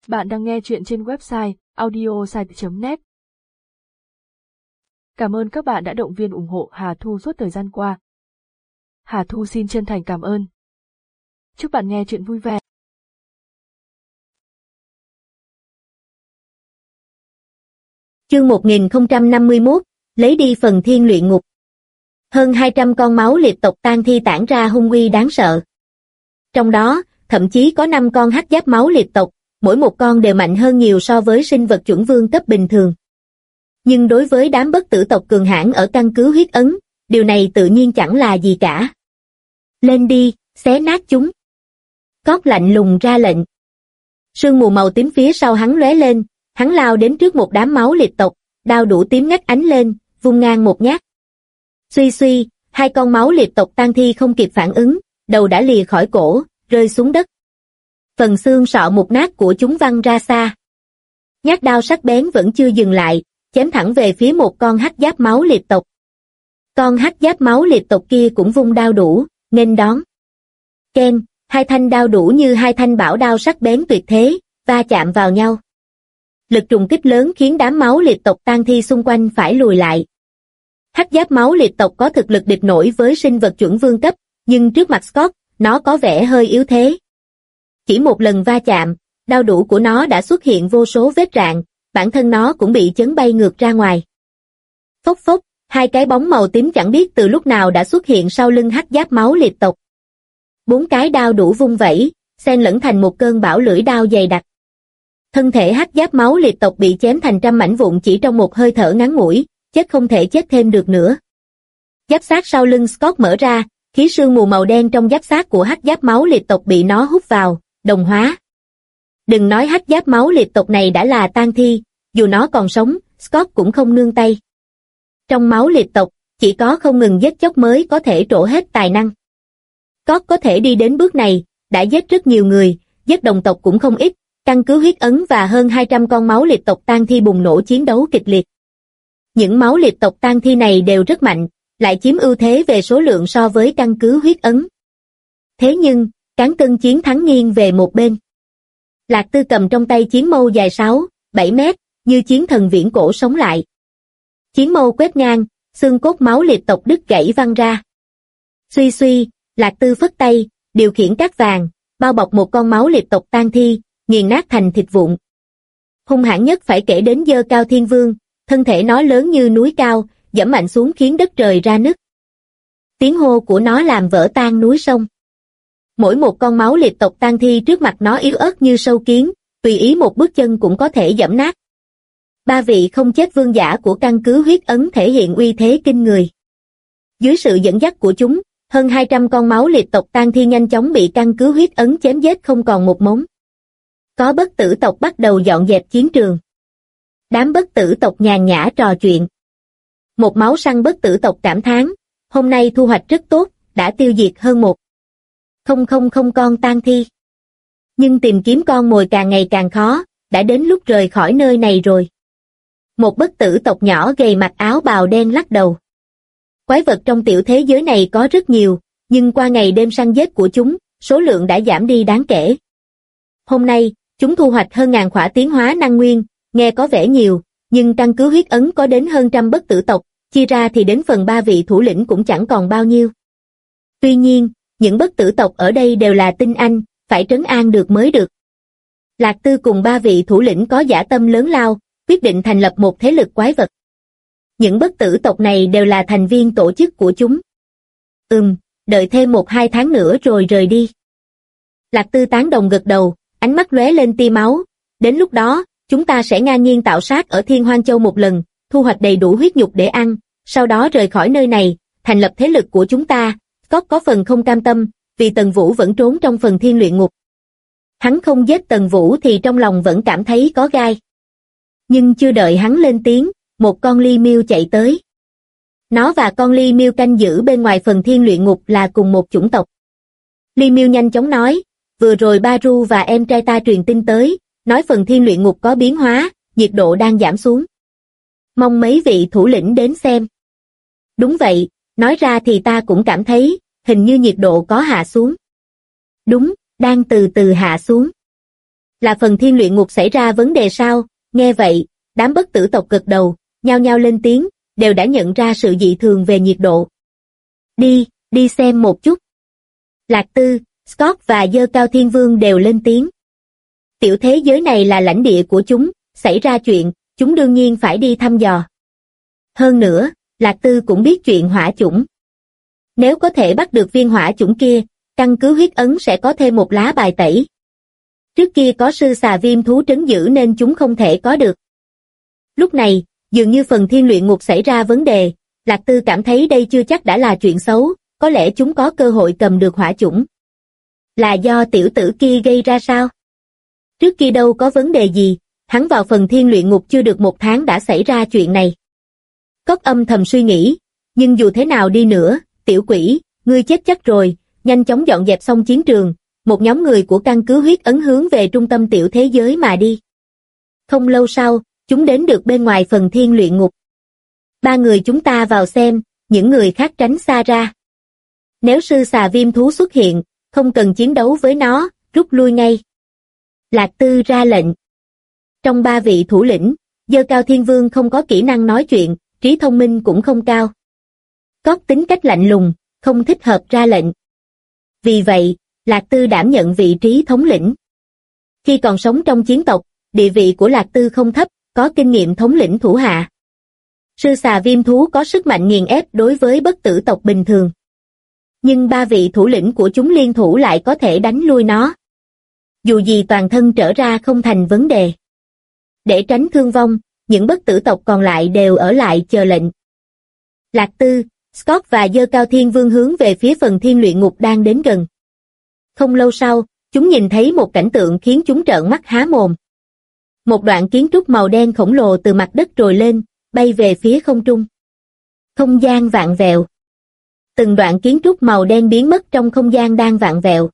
Bạn đang nghe chuyện trên website audiosite.net. Cảm ơn các bạn đã động viên ủng hộ Hà Thu suốt thời gian qua. Hà Thu xin chân thành cảm ơn. Chúc bạn nghe chuyện vui vẻ. Chương 1051, lấy đi phần thiên luyện ngục. Hơn 200 con máu liệt tộc tang thi tản ra hung uy đáng sợ. Trong đó, thậm chí có 5 con hắc giáp máu liệt tộc, mỗi một con đều mạnh hơn nhiều so với sinh vật chuẩn vương cấp bình thường. Nhưng đối với đám bất tử tộc cường hãn ở căn cứ huyết ấn, điều này tự nhiên chẳng là gì cả. Lên đi, xé nát chúng. Cóp lạnh lùng ra lệnh. Sương mù màu tím phía sau hắn lóe lên, hắn lao đến trước một đám máu liệt tộc, đao đủ tím ngắt ánh lên, vung ngang một nhát. Suy suy, 2 con máu liệt tộc tang thi không kịp phản ứng, đầu đã lìa khỏi cổ, rơi xuống đất. Phần xương sọ mục nát của chúng văng ra xa. Nhát đao sắc bén vẫn chưa dừng lại, chém thẳng về phía một con hắc giáp máu liệt tộc. Con hắc giáp máu liệt tộc kia cũng vung đao đủ, nghênh đón. Keng, 2 thanh đao đủ như 2 thanh bảo đao sắc bén tuyệt thế, va chạm vào nhau. Lực trùng kích lớn khiến đám máu liệt tộc tang thi xung quanh phải lùi lại. Hắc giáp máu liệt tộc có thực lực địch nổi với sinh vật chuẩn vương cấp, nhưng trước mặt Scott, nó có vẻ hơi yếu thế. Chỉ một lần va chạm, đao đủ của nó đã xuất hiện vô số vết rạn, bản thân nó cũng bị chấn bay ngược ra ngoài. Phốc phốc, 2 cái bóng màu tím chẳng biết từ lúc nào đã xuất hiện sau lưng hắc giáp máu liệt tộc. 4 cái đao đủ vung vẩy, xen lẫn thành một cơn bão lưỡi đao dày đặc. Thân thể hắc giáp máu liệt tộc bị chém thành trăm mảnh vụn chỉ trong một hơi thở ngắn ngủi, chết không thể chết thêm được nữa. Giáp xác sau lưng Scott mở ra, khí sương mù màu đen trong giáp xác của hắc giáp máu liệt tộc bị nó hút vào, đồng hóa. Đừng nói hắc giáp máu liệt tộc này đã là tang thi, dù nó còn sống, Scott cũng không nương tay. Trong máu liệt tộc, chỉ có không ngừng giết chóc mới có thể trổ hết tài năng. Scott có thể đi đến bước này, đã giết rất nhiều người, giết đồng tộc cũng không ít, căn cứ huyết ấn và hơn 200 con máu liệt tộc tang thi bùng nổ chiến đấu kịch liệt. Những máu liệt tộc tang thi này đều rất mạnh, lại chiếm ưu thế về số lượng so với căn cứ huyết ấn. Thế nhưng, cán cân chiến thắng nghiêng về một bên. Lạc Tư cầm trong tay chiến mâu dài 6-7 mét, như chiến thần viễn cổ sống lại. Chiến mâu quét ngang, xương cốt máu liệt tộc đứt gãy văng ra. Suy suy, Lạc Tư phất tay, điều khiển cát vàng, bao bọc một con máu liệt tộc tang thi, nghiền nát thành thịt vụn. Hung hãn nhất phải kể đến Dơ Cao Thiên Vương, thân thể nó lớn như núi cao, giẫm mạnh xuống khiến đất trời ra nứt. Tiếng hô của nó làm vỡ tan núi sông. Mỗi một con máu liệt tộc tang thi trước mặt nó yếu ớt như sâu kiến, tùy ý một bước chân cũng có thể giẫm nát. 3 vị không chết vương giả của căn cứ huyết ấn thể hiện uy thế kinh người. Dưới sự dẫn dắt của chúng, hơn 200 con máu liệt tộc tang thi nhanh chóng bị căn cứ huyết ấn chém giết không còn một mống. Có bất tử tộc bắt đầu dọn dẹp chiến trường. Đám bất tử tộc nhàn nhã trò chuyện. Một máu săn bất tử tộc cảm thán, hôm nay thu hoạch rất tốt, đã tiêu diệt hơn 1,000 con tang thi. Nhưng tìm kiếm con mồi càng ngày càng khó, đã đến lúc rời khỏi nơi này rồi. Một bất tử tộc nhỏ gầy mặc áo bào đen lắc đầu. Quái vật trong tiểu thế giới này có rất nhiều, nhưng qua ngày đêm săn giết của chúng, số lượng đã giảm đi đáng kể. Hôm nay, chúng thu hoạch hơn 1000 khỏa tiến hóa năng nguyên, nghe có vẻ nhiều, nhưng căn cứ huyết ấn có đến hơn trăm bất tử tộc, chia ra thì đến phần 3 vị thủ lĩnh cũng chẳng còn bao nhiêu. Tuy nhiên, những bất tử tộc ở đây đều là tinh anh, phải trấn an được mới được. Lạc Tư cùng 3 vị thủ lĩnh có dã tâm lớn lao, quyết định thành lập một thế lực quái vật. Những bất tử tộc này đều là thành viên tổ chức của chúng. Đợi thêm 1-2 tháng nữa rồi rời đi. Lạc Tư tán đồng gật đầu, ánh mắt lóe lên tia máu. Đến lúc đó, chúng ta sẽ ngang nhiên tạo sát ở Thiên Hoang Châu một lần, thu hoạch đầy đủ huyết nhục để ăn, sau đó rời khỏi nơi này, thành lập thế lực của chúng ta. Scott có phần không cam tâm, vì Tần Vũ vẫn trốn trong phần thiên luyện ngục. Hắn không giết Tần Vũ thì trong lòng vẫn cảm thấy có gai. Nhưng chưa đợi hắn lên tiếng, một con ly miêu chạy tới. Nó và con ly miêu canh giữ bên ngoài phần thiên luyện ngục là cùng một chủng tộc. Ly miêu nhanh chóng nói, vừa rồi Baru và em trai ta truyền tin tới, nói phần thiên luyện ngục có biến hóa, nhiệt độ đang giảm xuống. Mong mấy vị thủ lĩnh đến xem. Đúng vậy, nói ra thì ta cũng cảm thấy, hình như nhiệt độ có hạ xuống. Đúng, đang từ từ hạ xuống. Là phần thiên luyện ngục xảy ra vấn đề sao? Nghe vậy, đám bất tử tộc gật đầu, nhao nhao lên tiếng, đều đã nhận ra sự dị thường về nhiệt độ. Đi xem một chút. Lạc Tư, Scott và Dơ Cao Thiên Vương đều lên tiếng. Tiểu thế giới này là lãnh địa của chúng, xảy ra chuyện, chúng đương nhiên phải đi thăm dò. Hơn nữa, Lạc Tư cũng biết chuyện hỏa chủng. Nếu có thể bắt được viên hỏa chủng kia, căn cứ huyết ấn sẽ có thêm một lá bài tẩy. Trước kia có sư xà viêm thú trấn giữ nên chúng không thể có được. Lúc này, dường như phần thiên luyện ngục xảy ra vấn đề, Lạc Tư cảm thấy đây chưa chắc đã là chuyện xấu, có lẽ chúng có cơ hội cầm được hỏa chủng. Là do tiểu tử kia gây ra sao? Trước kia đâu có vấn đề gì, hắn vào phần thiên luyện ngục chưa được 1 tháng đã xảy ra chuyện này. Cốc âm thầm suy nghĩ, nhưng dù thế nào đi nữa, tiểu quỷ, ngươi chết chắc rồi, nhanh chóng dọn dẹp xong chiến trường, một nhóm người của căn cứ huyết ấn hướng về trung tâm tiểu thế giới mà đi. Không lâu sau, chúng đến được bên ngoài phần thiên luyện ngục. 3 người chúng ta vào xem, những người khác tránh xa ra. Nếu sư xà viêm thú xuất hiện, không cần chiến đấu với nó, rút lui ngay. Lạc Tư ra lệnh. Trong 3 vị thủ lĩnh, Dơ Cao Thiên Vương không có kỹ năng nói chuyện, trí thông minh cũng không cao. Có tính cách lạnh lùng, không thích hợp ra lệnh. Vì vậy, Lạc Tư đảm nhận vị trí thống lĩnh. Khi còn sống trong chiến tộc, địa vị của Lạc Tư không thấp, có kinh nghiệm thống lĩnh thủ hạ. Sư xà viêm thú có sức mạnh nghiền ép đối với bất tử tộc bình thường. Nhưng 3 vị thủ lĩnh của chúng liên thủ lại có thể đánh lui nó. Dù gì toàn thân trở ra không thành vấn đề. Để tránh thương vong, những bất tử tộc còn lại đều ở lại chờ lệnh. Lạc Tư, Scott và Dơ Cao Thiên Vương hướng về phía phần thiên luyện ngục đang đến gần. Không lâu sau, chúng nhìn thấy một cảnh tượng khiến chúng trợn mắt há mồm. Một đoạn kiến trúc màu đen khổng lồ từ mặt đất trồi lên, bay về phía không trung. Không gian vạn vẹo. Từng đoạn kiến trúc màu đen biến mất trong không gian đang vạn vẹo.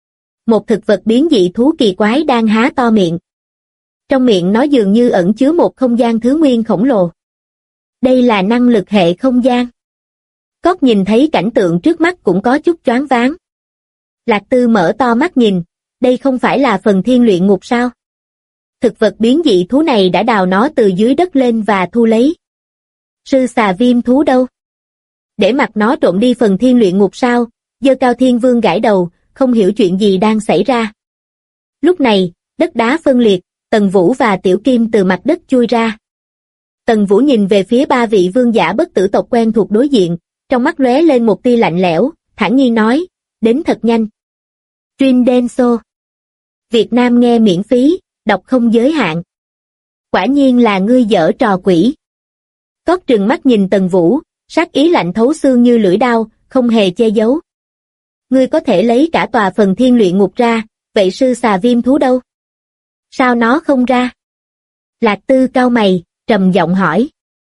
Một thực vật biến dị thú kỳ quái đang há to miệng. Trong miệng nó dường như ẩn chứa một không gian thứ nguyên khổng lồ. Đây là năng lực hệ không gian. Cóc nhìn thấy cảnh tượng trước mắt cũng có chút choáng váng. Lạc Tư mở to mắt nhìn, đây không phải là phần thiên luyện ngục sao? Thực vật biến dị thú này đã đào nó từ dưới đất lên và thu lấy. Sư xà viêm thú đâu? Để mặc nó trộm đi phần thiên luyện ngục sao? Dơ Cao Thiên Vương gãi đầu, không hiểu chuyện gì đang xảy ra. Lúc này, đất đá phân liệt, Tần Vũ và Tiểu Kim từ mặt đất chui ra. Tần Vũ nhìn về phía 3 vị vương giả bất tử tộc quen thuộc đối diện, trong mắt lóe lên một tia lạnh lẽo, thản nhiên nói, đến thật nhanh. Trin Denso. Việt Nam nghe miễn phí, đọc không giới hạn. Quả nhiên là ngươi giở trò quỷ. Cót trừng mắt nhìn Tần Vũ, sát ý lạnh thấu xương như lưỡi đao, không hề che giấu. Ngươi có thể lấy cả tòa phần thiên luyện ngục ra, vậy sư xà viêm thú đâu? Sao nó không ra? Lạc Tư cau mày, trầm giọng hỏi.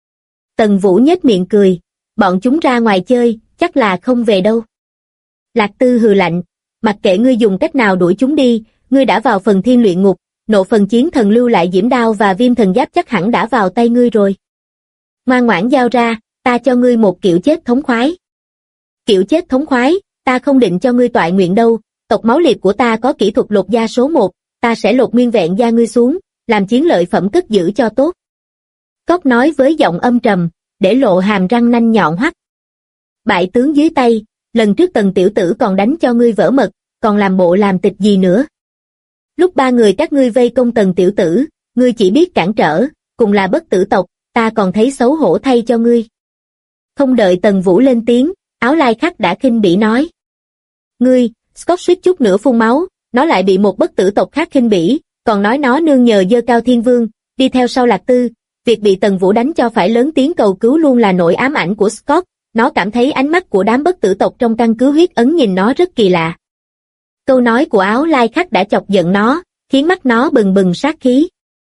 Tần Vũ nhếch miệng cười, bọn chúng ra ngoài chơi, chắc là không về đâu. Lạc Tư hừ lạnh, mặc kệ ngươi dùng cách nào đuổi chúng đi, ngươi đã vào phần thiên luyện ngục, nộ phần chiến thần lưu lại diễm đao và viêm thần giáp chắc hẳn đã vào tay ngươi rồi. Ngoan ngoãn giao ra, ta cho ngươi một kiểu chết thống khoái. Kiểu chết thống khoái, ta không định cho ngươi toại nguyện đâu, tộc máu liệt của ta có kỹ thuật lột da số 1, ta sẽ lột nguyên vẹn da ngươi xuống, làm chiến lợi phẩm cất giữ cho tốt. Cóc nói với giọng âm trầm, để lộ hàm răng nanh nhọn hoắt. Bại tướng dưới tay, lần trước Tần tiểu tử còn đánh cho ngươi vỡ mật, còn làm bộ làm tịch gì nữa. Lúc 3 người các ngươi vây công Tần tiểu tử, ngươi chỉ biết cản trở, cùng là bất tử tộc, ta còn thấy xấu hổ thay cho ngươi. Không đợi Tần Vũ lên tiếng, Áo Lai Khắc đã khinh bỉ nói. Ngươi, Scott suýt chút nữa phun máu, nó lại bị một bất tử tộc khác khinh bỉ, còn nói nó nương nhờ Dơ Cao Thiên Vương, đi theo sau Lạc Tư, việc bị Tần Vũ đánh cho phải lớn tiếng cầu cứu luôn là nỗi ám ảnh của Scott, nó cảm thấy ánh mắt của đám bất tử tộc trong căn cứ huyết ấn nhìn nó rất kỳ lạ. Câu nói của Áo Lai Khắc đã chọc giận nó, khiến mắt nó bừng bừng sát khí.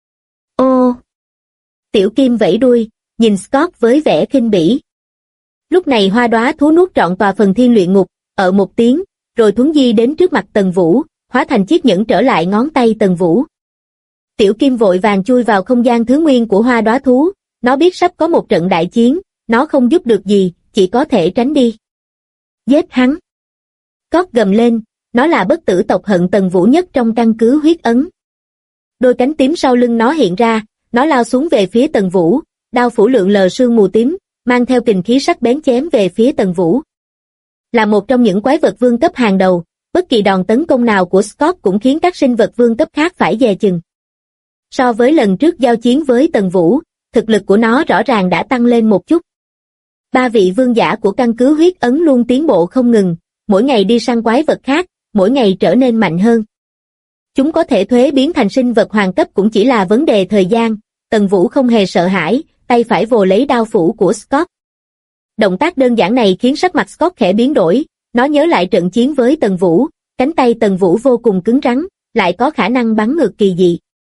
Ô! Tiểu Kim vẫy đuôi, nhìn Scott với vẻ khinh bỉ. Lúc này hoa đóa thú nuốt trọn tòa phần thiên luyện ngục, ở một tiếng, rồi thuấn di đến trước mặt Tần Vũ, hóa thành chiếc nhẫn trở lại ngón tay Tần Vũ. Tiểu Kim vội vàng chui vào không gian thứ nguyên của hoa đóa thú, nó biết sắp có một trận đại chiến, nó không giúp được gì, chỉ có thể tránh đi. Giết hắn! Cót gầm lên, nó là bất tử tộc hận Tần Vũ nhất trong căn cứ huyết ấn. Đôi cánh tím sau lưng nó hiện ra, nó lao xuống về phía Tần Vũ, đao phủ lượn lờ sương mù tím, mang theo kình khí sắc bén chém về phía Tần Vũ. Là một trong những quái vật vương cấp hàng đầu, bất kỳ đòn tấn công nào của Scott cũng khiến các sinh vật vương cấp khác phải dè chừng. So với lần trước giao chiến với Tần Vũ, thực lực của nó rõ ràng đã tăng lên một chút. 3 vị vương giả của căn cứ huyết ấn luôn tiến bộ không ngừng, mỗi ngày đi săn quái vật khác, mỗi ngày trở nên mạnh hơn. Chúng có thể thuế biến thành sinh vật hoàng cấp cũng chỉ là vấn đề thời gian. Tần Vũ không hề sợ hãi, tay phải vồ lấy đao phủ của Scott. Động tác đơn giản này khiến sắc mặt Scott khẽ biến đổi, nó nhớ lại trận chiến với Tần Vũ, cánh tay Tần Vũ vô cùng cứng rắn, lại có khả năng bắn ngược kỳ dị.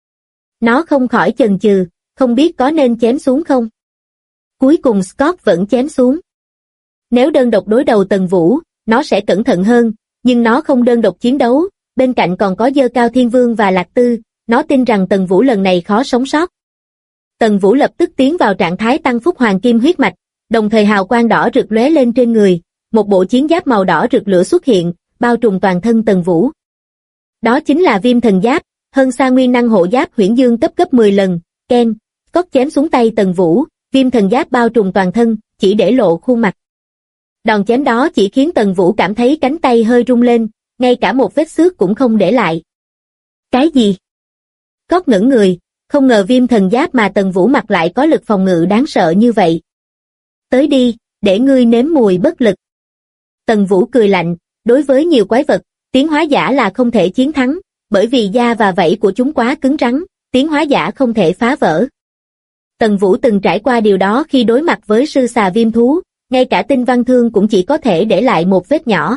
Nó không khỏi chần chừ, không biết có nên chém xuống không. Cuối cùng Scott vẫn chém xuống. Nếu đơn độc đối đầu Tần Vũ, nó sẽ cẩn thận hơn, nhưng nó không đơn độc chiến đấu, bên cạnh còn có Dơ Cao Thiên Vương và Lạc Tư, nó tin rằng Tần Vũ lần này khó sống sót. Tần Vũ lập tức tiến vào trạng thái tăng phúc hoàng kim huyết mạch, đồng thời hào quang đỏ rực lóe lên trên người, một bộ chiến giáp màu đỏ rực lửa xuất hiện, bao trùm toàn thân Tần Vũ. Đó chính là Viêm Thần Giáp, hơn xa nguyên năng hộ giáp huyễn dương cấp gấp 10 lần, Ken, Scott chém xuống tay Tần Vũ, Viêm Thần Giáp bao trùm toàn thân, chỉ để lộ khuôn mặt. Đòn chém đó chỉ khiến Tần Vũ cảm thấy cánh tay hơi rung lên, ngay cả một vết xước cũng không để lại. Cái gì? Scott ngẩn người, không ngờ Viêm Thần Giáp mà Tần Vũ mặc lại có lực phòng ngự đáng sợ như vậy. Tới đi, để ngươi nếm mùi bất lực. Tần Vũ cười lạnh, đối với nhiều quái vật, tiến hóa giả là không thể chiến thắng, bởi vì da và vảy của chúng quá cứng rắn, tiến hóa giả không thể phá vỡ. Tần Vũ từng trải qua điều đó khi đối mặt với sư xà viêm thú, ngay cả tinh văn thương cũng chỉ có thể để lại một vết nhỏ.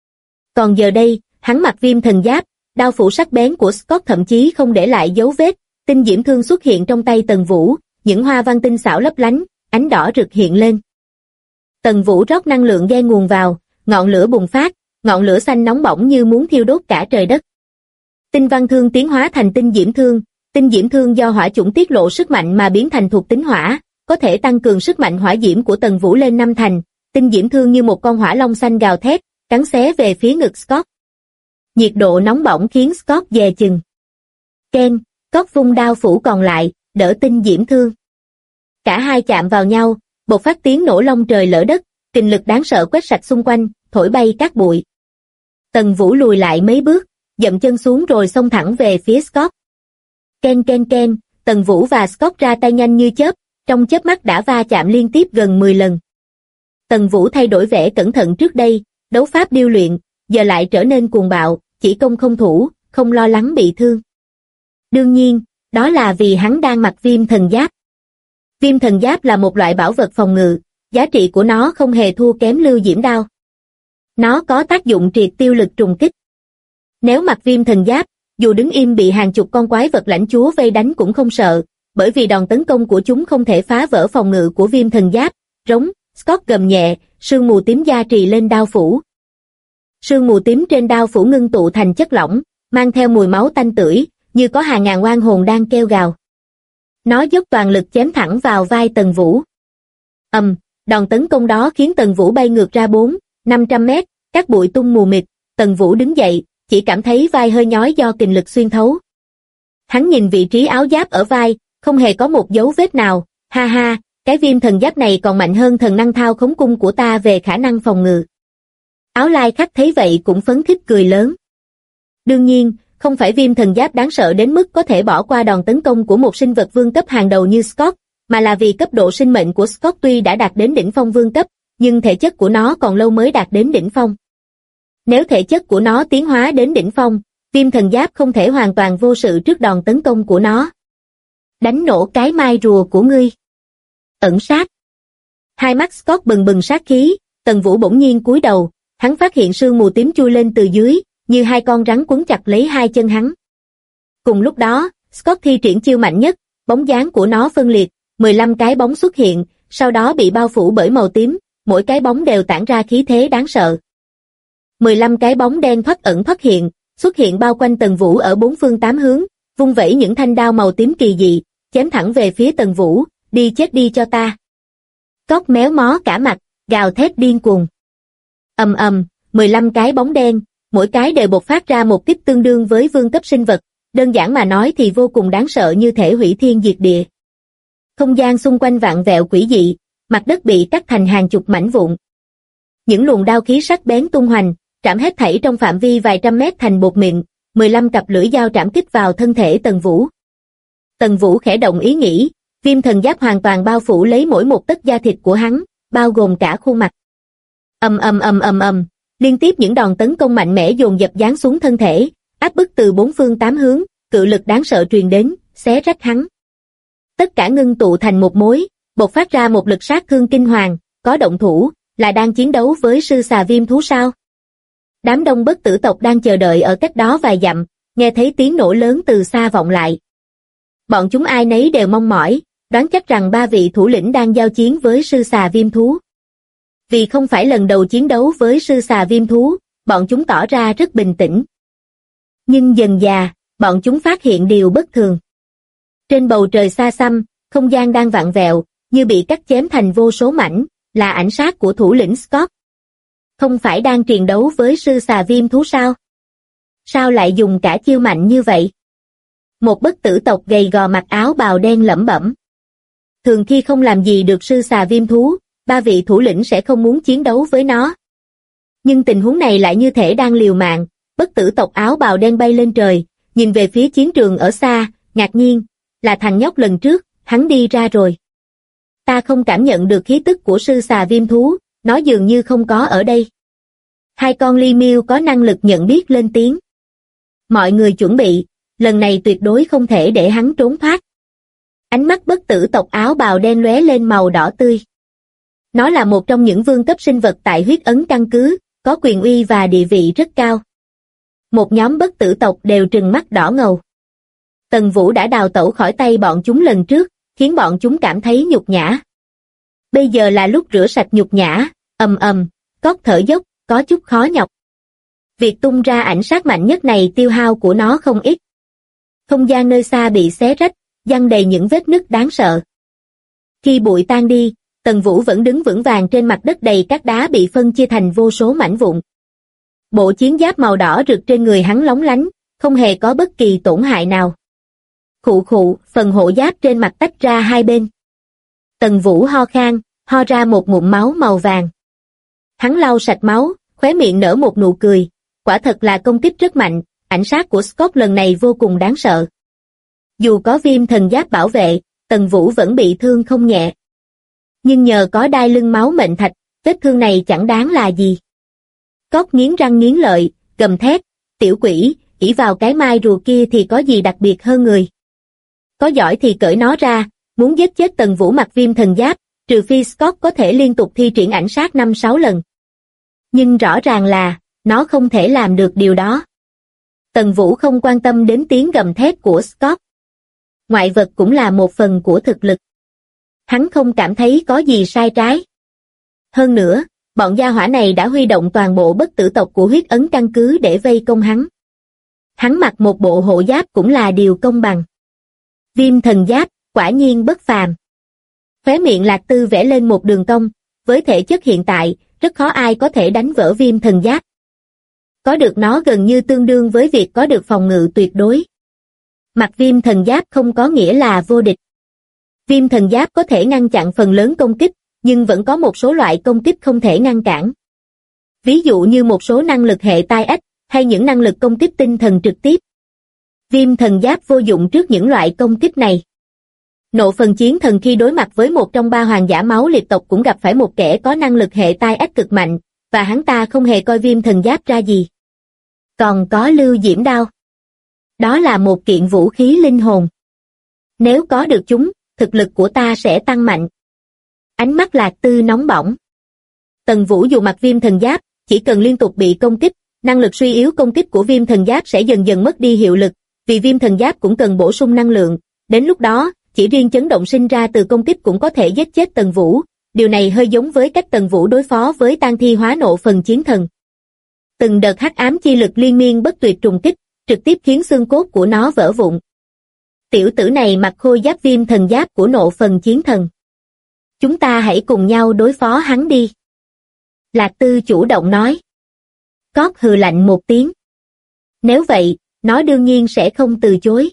Còn giờ đây, hắn mặc Viêm Thần Giáp, đao phủ sắc bén của Scott thậm chí không để lại dấu vết, tinh diễm thương xuất hiện trong tay Tần Vũ, những hoa văn tinh xảo lấp lánh, ánh đỏ rực hiện lên. Tần Vũ rót năng lượng ghen nguồn vào, ngọn lửa bùng phát, ngọn lửa xanh nóng bỏng như muốn thiêu đốt cả trời đất. Tinh văn thương tiến hóa thành tinh diễm thương do hỏa chủng tiết lộ sức mạnh mà biến thành thuộc tính hỏa, có thể tăng cường sức mạnh hỏa diễm của Tần Vũ lên 5 thành, tinh diễm thương như một con hỏa long xanh gào thét, cắn xé về phía ngực Scott. Nhiệt độ nóng bỏng khiến Scott dè chừng. Ken, Scott vung đao phủ còn lại, đỡ tinh diễm thương. Cả hai chạm vào nhau, bộc phát tiếng nổ long trời lở đất, kình lực đáng sợ quét sạch xung quanh, thổi bay cát bụi. Tần Vũ lùi lại mấy bước, dậm chân xuống rồi xông thẳng về phía Scott. Ken ken ken, Tần Vũ và Scott ra tay nhanh như chớp, trong chớp mắt đã va chạm liên tiếp gần 10 lần. Tần Vũ thay đổi vẻ cẩn thận trước đây, đấu pháp điêu luyện, giờ lại trở nên cuồng bạo, chỉ công không thủ, không lo lắng bị thương. Đương nhiên, đó là vì hắn đang mặc Viêm Thần Giáp. Viêm Thần Giáp là một loại bảo vật phòng ngự, giá trị của nó không hề thua kém lưu diễm đao. Nó có tác dụng triệt tiêu lực trùng kích. Nếu mặc Viêm Thần Giáp, dù đứng im bị hàng chục con quái vật lãnh chúa vây đánh cũng không sợ, bởi vì đòn tấn công của chúng không thể phá vỡ phòng ngự của Viêm Thần Giáp. Rống, Scott gầm nhẹ, sương mù tím gia trì lên đao phủ. Sương mù tím trên đao phủ ngưng tụ thành chất lỏng, mang theo mùi máu tanh tưởi, như có hàng ngàn oan hồn đang kêu gào. Nó dốc toàn lực chém thẳng vào vai Tần Vũ. Đòn tấn công đó khiến Tần Vũ bay ngược ra 400-500 mét, các bụi tung mù mịt. Tần Vũ đứng dậy, chỉ cảm thấy vai hơi nhói do kình lực xuyên thấu. Hắn nhìn vị trí áo giáp ở vai, không hề có một dấu vết nào. Ha ha, cái Viêm Thần Giáp này còn mạnh hơn thần năng thao khống cung của ta về khả năng phòng ngự. Áo lai khắc thấy vậy cũng phấn khích cười lớn. Đương nhiên, không phải Viêm Thần Giáp đáng sợ đến mức có thể bỏ qua đòn tấn công của một sinh vật vương cấp hàng đầu như Scott, mà là vì cấp độ sinh mệnh của Scott tuy đã đạt đến đỉnh phong vương cấp, nhưng thể chất của nó còn lâu mới đạt đến đỉnh phong. Nếu thể chất của nó tiến hóa đến đỉnh phong, Viêm Thần Giáp không thể hoàn toàn vô sự trước đòn tấn công của nó. Đánh nổ cái mai rùa của ngươi. Ẩn sát. Hai mắt Scott bừng bừng sát khí, Tần Vũ bỗng nhiên cúi đầu, hắn phát hiện sương mù tím chui lên từ dưới, như hai con rắn quấn chặt lấy hai chân hắn. Cùng lúc đó, Scott thi triển chiêu mạnh nhất, bóng dáng của nó phân liệt, 15 cái bóng xuất hiện, sau đó bị bao phủ bởi màu tím, mỗi cái bóng đều tản ra khí thế đáng sợ. 15 cái bóng đen thoát ẩn thoát hiện, xuất hiện bao quanh Tần Vũ ở 4 phương 8 hướng, vung vẩy những thanh đao màu tím kỳ dị, chém thẳng về phía Tần Vũ, đi chết đi cho ta. Scott méo mó cả mặt, gào thét điên cuồng. 15 cái bóng đen, mỗi cái đều bộc phát ra một kích tương đương với vương cấp sinh vật, đơn giản mà nói thì vô cùng đáng sợ, như thể hủy thiên diệt địa. Không gian xung quanh vạn vẹo quỷ dị, mặt đất bị cắt thành hàng chục mảnh vụn. Những luồng đao khí sắc bén tung hoành, trảm hết thảy trong phạm vi vài trăm mét thành bột mịn, 15 cặp lưỡi dao trảm kích vào thân thể Tần Vũ. Tần Vũ khẽ động ý nghĩ, viêm thần giáp hoàn toàn bao phủ lấy mỗi một tấc da thịt của hắn, bao gồm cả khuôn mặt. Ầm, liên tiếp những đòn tấn công mạnh mẽ dồn dập giáng xuống thân thể, áp bức từ bốn phương tám hướng, cự lực đáng sợ truyền đến, xé rách hắn. Tất cả ngưng tụ thành một mối, bộc phát ra một lực sát thương kinh hoàng, có động thủ, là đang chiến đấu với sư xà viêm thú sao? Đám đông bất tử tộc đang chờ đợi ở cách đó vài dặm, nghe thấy tiếng nổ lớn từ xa vọng lại. Bọn chúng ai nấy đều mong mỏi, đoán chắc rằng ba vị thủ lĩnh đang giao chiến với sư xà viêm thú. Vì không phải lần đầu chiến đấu với sư xà viêm thú, bọn chúng tỏ ra rất bình tĩnh. Nhưng dần dà, bọn chúng phát hiện điều bất thường. Trên bầu trời xa xăm, không gian đang vặn vẹo, như bị cắt chém thành vô số mảnh, là ảnh sát của thủ lĩnh Scott. Không phải đang triền đấu với sư xà viêm thú sao? Sao lại dùng cả chiêu mạnh như vậy? Một bất tử tộc gầy gò mặc áo bào đen lẩm bẩm. Thường khi không làm gì được sư xà viêm thú, ba vị thủ lĩnh sẽ không muốn chiến đấu với nó. Nhưng tình huống này lại như thể đang liều mạng, bất tử tộc áo bào đen bay lên trời, nhìn về phía chiến trường ở xa, ngạc nhiên, là thằng nhóc lần trước, hắn đi ra rồi. Ta không cảm nhận được khí tức của sư xà viêm thú, nó dường như không có ở đây. Hai con ly miêu có năng lực nhận biết lên tiếng. Mọi người chuẩn bị, lần này tuyệt đối không thể để hắn trốn thoát. Ánh mắt bất tử tộc áo bào đen lóe lên màu đỏ tươi. Nó là một trong những vương cấp sinh vật tại huyết ấn căn cứ, có quyền uy và địa vị rất cao. Một nhóm bất tử tộc đều trừng mắt đỏ ngầu. Tần Vũ đã đào tẩu khỏi tay bọn chúng lần trước, khiến bọn chúng cảm thấy nhục nhã. Bây giờ là lúc rửa sạch nhục nhã, Cóc thở dốc, có chút khó nhọc. Việc tung ra ảnh sát mạnh nhất này tiêu hao của nó không ít. Không gian nơi xa bị xé rách, giăng đầy những vết nứt đáng sợ. Khi bụi tan đi, Tần Vũ vẫn đứng vững vàng trên mặt đất đầy các đá bị phân chia thành vô số mảnh vụn. Bộ chiến giáp màu đỏ rực trên người hắn lóng lánh, không hề có bất kỳ tổn hại nào. Khụ khụ, phần hộ giáp trên mặt tách ra hai bên. Tần Vũ ho khan, ho ra một ngụm máu màu vàng. Hắn lau sạch máu, khóe miệng nở một nụ cười, quả thật là công kích rất mạnh, ảnh sát của Scott lần này vô cùng đáng sợ. Dù có viêm thần giáp bảo vệ, Tần Vũ vẫn bị thương không nhẹ. Nhưng nhờ có đai lưng máu mệnh thạch, vết thương này chẳng đáng là gì. Scott nghiến răng nghiến lợi, gầm thét, tiểu quỷ, ỷ vào cái mai rùa kia thì có gì đặc biệt hơn người. Có giỏi thì cởi nó ra, muốn giết chết Tần Vũ mặc viêm thần giáp, trừ phi Scott có thể liên tục thi triển ảnh sát 5-6 lần. Nhưng rõ ràng là, nó không thể làm được điều đó. Tần Vũ không quan tâm đến tiếng gầm thét của Scott. Ngoại vật cũng là một phần của thực lực. Hắn không cảm thấy có gì sai trái. Hơn nữa, bọn gia hỏa này đã huy động toàn bộ bất tử tộc của huyết ấn căn cứ để vây công hắn. Hắn mặc một bộ hộ giáp cũng là điều công bằng. Viêm thần giáp, quả nhiên bất phàm. Khóe miệng Lạc Tư vẽ lên một đường cong, với thể chất hiện tại, rất khó ai có thể đánh vỡ viêm thần giáp. Có được nó gần như tương đương với việc có được phòng ngự tuyệt đối. Mặc viêm thần giáp không có nghĩa là vô địch. Viêm thần giáp có thể ngăn chặn phần lớn công kích, nhưng vẫn có một số loại công kích không thể ngăn cản. Ví dụ như một số năng lực hệ tai ách, hay những năng lực công kích tinh thần trực tiếp. Viêm thần giáp vô dụng trước những loại công kích này. Nộ phần chiến thần khi đối mặt với một trong ba hoàng giả máu liệt tộc cũng gặp phải một kẻ có năng lực hệ tai ách cực mạnh, và hắn ta không hề coi viêm thần giáp ra gì. Còn có lưu diễm đao. Đó là một kiện vũ khí linh hồn. Nếu có được chúng, thực lực của ta sẽ tăng mạnh. Ánh mắt Lạc Tư nóng bỏng. Tần Vũ dù mặc viêm thần giáp, chỉ cần liên tục bị công kích, năng lực suy yếu công kích của viêm thần giáp sẽ dần dần mất đi hiệu lực, vì viêm thần giáp cũng cần bổ sung năng lượng. Đến lúc đó, chỉ riêng chấn động sinh ra từ công kích cũng có thể giết chết Tần Vũ. Điều này hơi giống với cách Tần Vũ đối phó với tang thi hóa nộ phần chiến thần. Từng đợt hắc ám chi lực liên miên bất tuyệt trùng kích, trực tiếp khiến xương cốt của nó vỡ vụn. Tiểu tử này mặc khôi giáp viêm thần giáp của nộ phần chiến thần. Chúng ta hãy cùng nhau đối phó hắn đi. Lạc Tư chủ động nói. Cóp hừ lạnh một tiếng. Nếu vậy, nó đương nhiên sẽ không từ chối.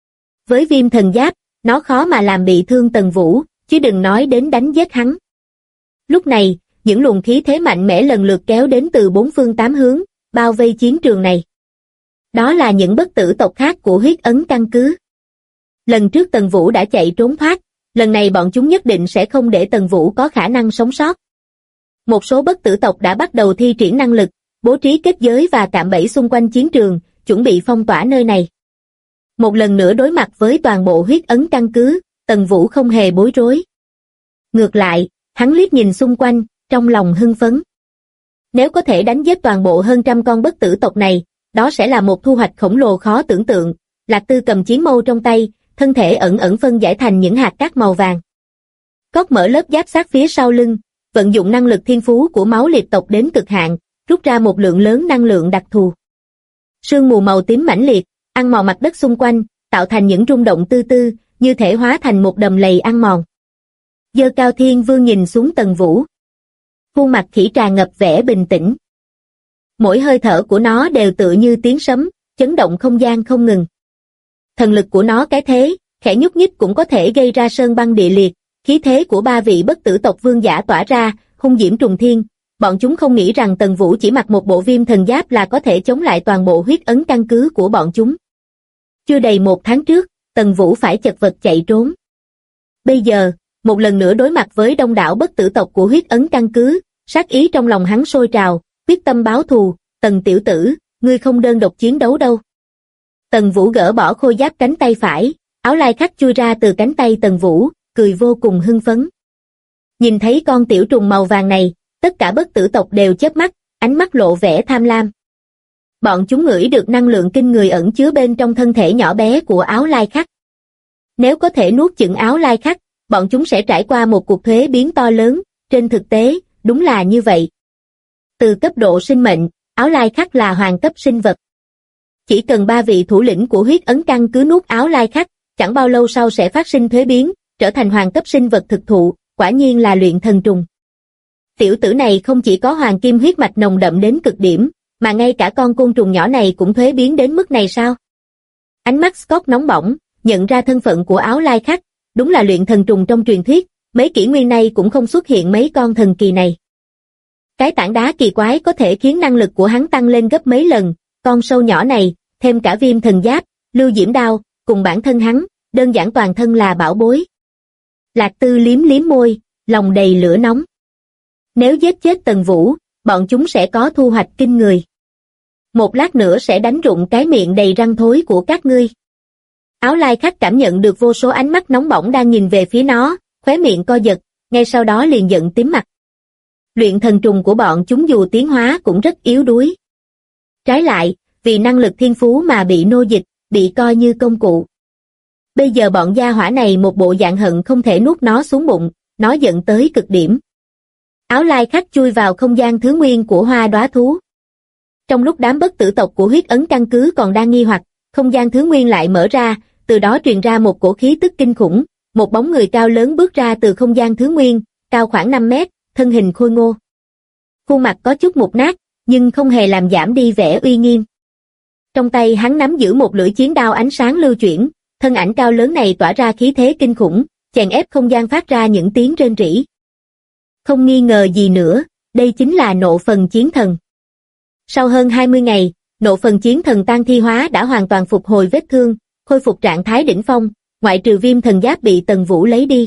Với viêm thần giáp, nó khó mà làm bị thương Tần Vũ, chứ đừng nói đến đánh giết hắn. Lúc này, những luồng khí thế mạnh mẽ lần lượt kéo đến từ bốn phương tám hướng, bao vây chiến trường này. Đó là những bất tử tộc khác của huyết ấn căn cứ. Lần trước Tần Vũ đã chạy trốn thoát, lần này bọn chúng nhất định sẽ không để Tần Vũ có khả năng sống sót. Một số bất tử tộc đã bắt đầu thi triển năng lực, bố trí kết giới và cạm bẫy xung quanh chiến trường, chuẩn bị phong tỏa nơi này. Một lần nữa đối mặt với toàn bộ huyết ấn căn cứ, Tần Vũ không hề bối rối. Ngược lại, hắn liếc nhìn xung quanh, trong lòng hưng phấn. Nếu có thể đánh giết toàn bộ hơn trăm con bất tử tộc này, đó sẽ là một thu hoạch khổng lồ khó tưởng tượng. Lạc Tư cầm chiến mâu trong tay, thân thể ẩn ẩn phân giải thành những hạt cát màu vàng. Cốt mở lớp giáp sát phía sau lưng, vận dụng năng lực thiên phú của máu liệt tộc đến cực hạn, rút ra một lượng lớn năng lượng đặc thù. Sương mù màu tím mãnh liệt, ăn mòn mặt đất xung quanh, tạo thành những rung động tư tư, như thể hóa thành một đầm lầy ăn mòn. Giơ Cao Thiên Vương nhìn xuống Tần Vũ. Khuôn mặt khỉ tràn ngập vẻ bình tĩnh. Mỗi hơi thở của nó đều tựa như tiếng sấm, chấn động không gian không ngừng. Thần lực của nó cái thế, khẽ nhúc nhích cũng có thể gây ra sơn băng địa liệt, khí thế của ba vị bất tử tộc vương giả tỏa ra, hung diễm trùng thiên. Bọn chúng không nghĩ rằng Tần Vũ chỉ mặc một bộ viêm thần giáp là có thể chống lại toàn bộ huyết ấn căn cứ của bọn chúng. Chưa đầy một tháng trước, Tần Vũ phải chật vật chạy trốn. Bây giờ, một lần nữa đối mặt với đông đảo bất tử tộc của huyết ấn căn cứ, sát ý trong lòng hắn sôi trào, quyết tâm báo thù. Tần tiểu tử, ngươi không đơn độc chiến đấu đâu. Tần Vũ gỡ bỏ khôi giáp cánh tay phải, áo lai khắc chui ra từ cánh tay Tần Vũ, cười vô cùng hưng phấn. Nhìn thấy con tiểu trùng màu vàng này, tất cả bất tử tộc đều chớp mắt, ánh mắt lộ vẻ tham lam. Bọn chúng ngửi được năng lượng kinh người ẩn chứa bên trong thân thể nhỏ bé của áo lai khắc. Nếu có thể nuốt chửng áo lai khắc, bọn chúng sẽ trải qua một cuộc thuế biến to lớn, trên thực tế, đúng là như vậy. Từ cấp độ sinh mệnh, áo lai khắc là hoàng cấp sinh vật. Chỉ cần ba vị thủ lĩnh của huyết ấn căn cứ nuốt áo lai khắc, chẳng bao lâu sau sẽ phát sinh thuế biến, trở thành hoàng cấp sinh vật thực thụ, quả nhiên là luyện thần trùng. Tiểu tử này không chỉ có hoàng kim huyết mạch nồng đậm đến cực điểm, mà ngay cả con côn trùng nhỏ này cũng thuế biến đến mức này sao? Ánh mắt Scott nóng bỏng, nhận ra thân phận của áo lai khắc, đúng là luyện thần trùng trong truyền thuyết, mấy kỷ nguyên nay cũng không xuất hiện mấy con thần kỳ này. Cái tảng đá kỳ quái có thể khiến năng lực của hắn tăng lên gấp mấy lần, con sâu nhỏ này, thêm cả viêm thần giáp, lưu diễm đao, cùng bản thân hắn, đơn giản toàn thân là bảo bối. Lạc Tư liếm liếm môi, lòng đầy lửa nóng. Nếu giết chết Tần Vũ, bọn chúng sẽ có thu hoạch kinh người. Một lát nữa sẽ đánh rụng cái miệng đầy răng thối của các ngươi. Áo lai khắc cảm nhận được vô số ánh mắt nóng bỏng đang nhìn về phía nó, khóe miệng co giật, ngay sau đó liền giận tím mặt. Luyện thần trùng của bọn chúng dù tiến hóa cũng rất yếu đuối. Trái lại, vì năng lực thiên phú mà bị nô dịch, bị coi như công cụ. Bây giờ bọn gia hỏa này một bộ dạng hận không thể nuốt nó xuống bụng, nó giận tới cực điểm. Áo lai khắc chui vào không gian thứ nguyên của hoa đóa thú. Trong lúc đám bất tử tộc của huyết ấn căn cứ còn đang nghi hoặc, không gian thứ nguyên lại mở ra, từ đó truyền ra một cổ khí tức kinh khủng, một bóng người cao lớn bước ra từ không gian thứ nguyên, cao khoảng 5 mét, thân hình khôi ngô. Khuôn mặt có chút mục nát, nhưng không hề làm giảm đi vẻ uy nghiêm. Trong tay hắn nắm giữ một lưỡi chiến đao ánh sáng lưu chuyển, thân ảnh cao lớn này tỏa ra khí thế kinh khủng, chèn ép không gian phát ra những tiếng rên rỉ. Không nghi ngờ gì nữa, đây chính là Nộ Phần Chiến Thần. Sau hơn 20 ngày, Nộ Phần Chiến Thần tan thi hóa đã hoàn toàn phục hồi vết thương, khôi phục trạng thái đỉnh phong, ngoại trừ viêm thần giáp bị Tần Vũ lấy đi.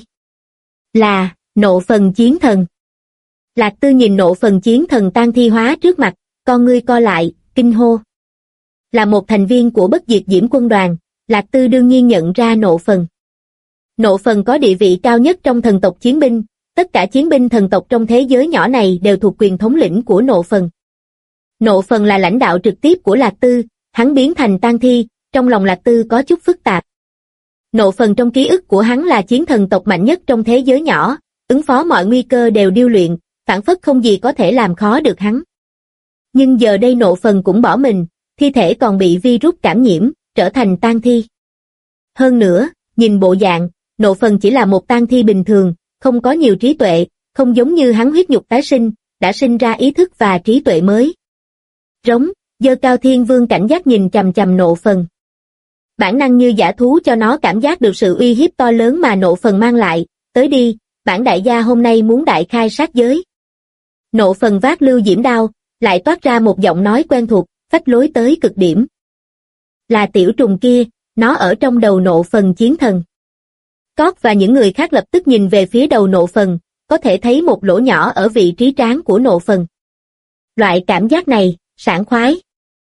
Là Nộ Phần Chiến Thần. Lạc Tư nhìn Nộ Phần Chiến Thần tan thi hóa trước mặt, con ngươi co lại, kinh hô. Là một thành viên của Bất Diệt Diễm Quân đoàn, Lạc Tư đương nhiên nhận ra Nộ Phần. Nộ Phần có địa vị cao nhất trong thần tộc chiến binh, tất cả chiến binh thần tộc trong thế giới nhỏ này đều thuộc quyền thống lĩnh của Nộ Phần. Nộ Phần là lãnh đạo trực tiếp của Lạc Tư, hắn biến thành tang thi, trong lòng Lạc Tư có chút phức tạp. Nộ Phần trong ký ức của hắn là chiến thần tộc mạnh nhất trong thế giới nhỏ, ứng phó mọi nguy cơ đều điêu luyện, phảng phất không gì có thể làm khó được hắn. Nhưng giờ đây Nộ Phần cũng bỏ mình, thi thể còn bị virus cảm nhiễm, trở thành tang thi. Hơn nữa, nhìn bộ dạng, Nộ Phần chỉ là một tang thi bình thường, không có nhiều trí tuệ, không giống như hắn huyết nhục tái sinh, đã sinh ra ý thức và trí tuệ mới. Rống, Giơ cao thiên vương cảnh giác nhìn chằm chằm Nộ Phần. Bản năng như dã thú cho nó cảm giác được sự uy hiếp to lớn mà Nộ Phần mang lại. Tới đi, bản đại gia hôm nay muốn đại khai sát giới. Nộ Phần vác lưu diễm đao, lại toát ra một giọng nói quen thuộc, phách lối tới cực điểm. Là tiểu trùng kia, nó ở trong đầu Nộ Phần chiến thần. Cót và những người khác lập tức nhìn về phía đầu Nộ Phần, có thể thấy một lỗ nhỏ ở vị trí trán của Nộ Phần. Loại cảm giác này, sảng khoái.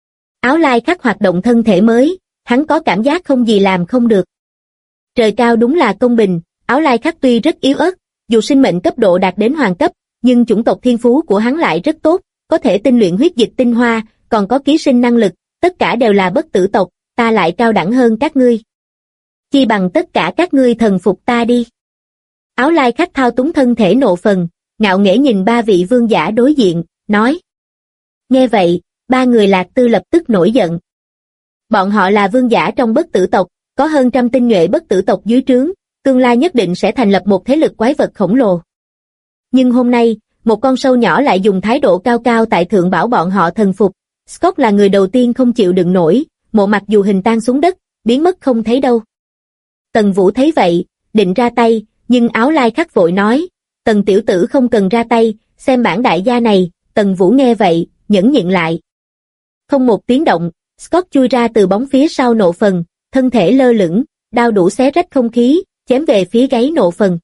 Áo lai khắc hoạt động thân thể mới, hắn có cảm giác không gì làm không được. Trời cao đúng là công bình, áo lai khắc tuy rất yếu ớt, dù sinh mệnh cấp độ đạt đến hoàng cấp, nhưng chủng tộc thiên phú của hắn lại rất tốt, có thể tinh luyện huyết dịch tinh hoa, còn có ký sinh năng lực, tất cả đều là bất tử tộc, ta lại cao đẳng hơn các ngươi. Chi bằng tất cả các ngươi thần phục ta đi. Áo lai khắc thao túng thân thể Nộ Phần, ngạo nghễ nhìn ba vị vương giả đối diện, nói. Nghe vậy, ba người Lạc Tư lập tức nổi giận. Bọn họ là vương giả trong bất tử tộc, có hơn trăm tinh nhuệ bất tử tộc dưới trướng, tương lai nhất định sẽ thành lập một thế lực quái vật khổng lồ. Nhưng hôm nay, một con sâu nhỏ lại dùng thái độ cao cao tại thượng bảo bọn họ thần phục. Scott là người đầu tiên không chịu đựng nổi, mộ mặc dù hình tan xuống đất, biến mất không thấy đâu. Tần Vũ thấy vậy, định ra tay, nhưng áo lai khắc vội nói, Tần tiểu tử không cần ra tay, xem bản đại gia này. Tần Vũ nghe vậy, nhẫn nhịn lại. Không một tiếng động, Scott chui ra từ bóng phía sau Nộ Phần, thân thể lơ lửng, đao đủ xé rách không khí, chém về phía gáy Nộ Phần.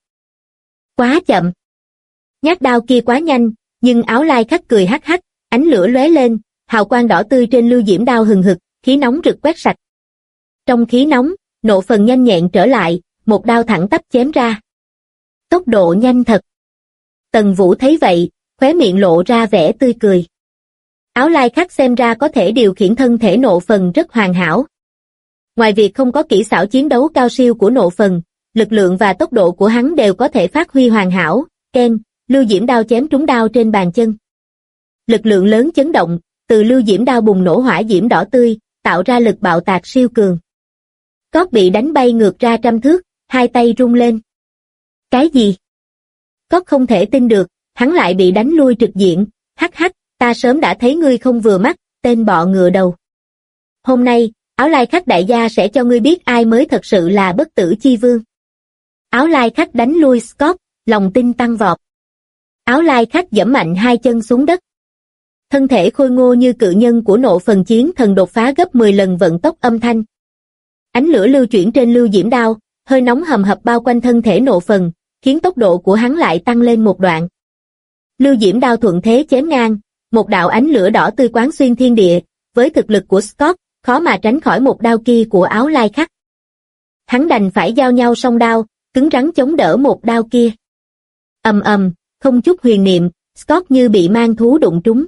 Quá chậm. Nhát đao kia quá nhanh, nhưng áo lai khắc cười hắc hắc, ánh lửa lóe lên, hào quang đỏ tươi trên lưu diễm đao hừng hực, khí nóng rực quét sạch. Trong khí nóng, Nộ Phần nhanh nhẹn trở lại, một đao thẳng tắp chém ra. Tốc độ nhanh thật. Tần Vũ thấy vậy, khóe miệng lộ ra vẻ tươi cười. Áo lai khắc xem ra có thể điều khiển thân thể Nộ Phần rất hoàn hảo. Ngoài việc không có kỹ xảo chiến đấu cao siêu của Nộ Phần, lực lượng và tốc độ của hắn đều có thể phát huy hoàn hảo. Ken, lưu diễm đao chém trúng đao trên bàn chân. Lực lượng lớn chấn động, từ lưu diễm đao bùng nổ hỏa diễm đỏ tươi, tạo ra lực bạo tạc siêu cường. Cót bị đánh bay ngược ra trăm thước, hai tay rung lên. Cái gì? Cót không thể tin được, hắn lại bị đánh lui trực diện. Hắc hắc, ta sớm đã thấy ngươi không vừa mắt, tên bọ ngựa đầu. Hôm nay, áo lai khắc đại gia sẽ cho ngươi biết ai mới thật sự là bất tử chi vương. Áo lai khắc đánh lui Scott, lòng tin tăng vọt. Áo lai khắc giẫm mạnh hai chân xuống đất. Thân thể khôi ngô như cự nhân của Nộ Phần chiến thần đột phá gấp 10 lần vận tốc âm thanh. Ánh lửa lưu chuyển trên lưu diễm đao, hơi nóng hầm hập bao quanh thân thể Nộ Phần, khiến tốc độ của hắn lại tăng lên một đoạn. Lưu diễm đao thuận thế chém ngang, một đạo ánh lửa đỏ tươi quán xuyên thiên địa, với thực lực của Scott, khó mà tránh khỏi một đao kia của áo lai khắc. Hắn đành phải giao nhau song đao, cứng rắn chống đỡ một đao kia. Ầm ầm, không chút huyền niệm, Scott như bị mang thú đụng trúng.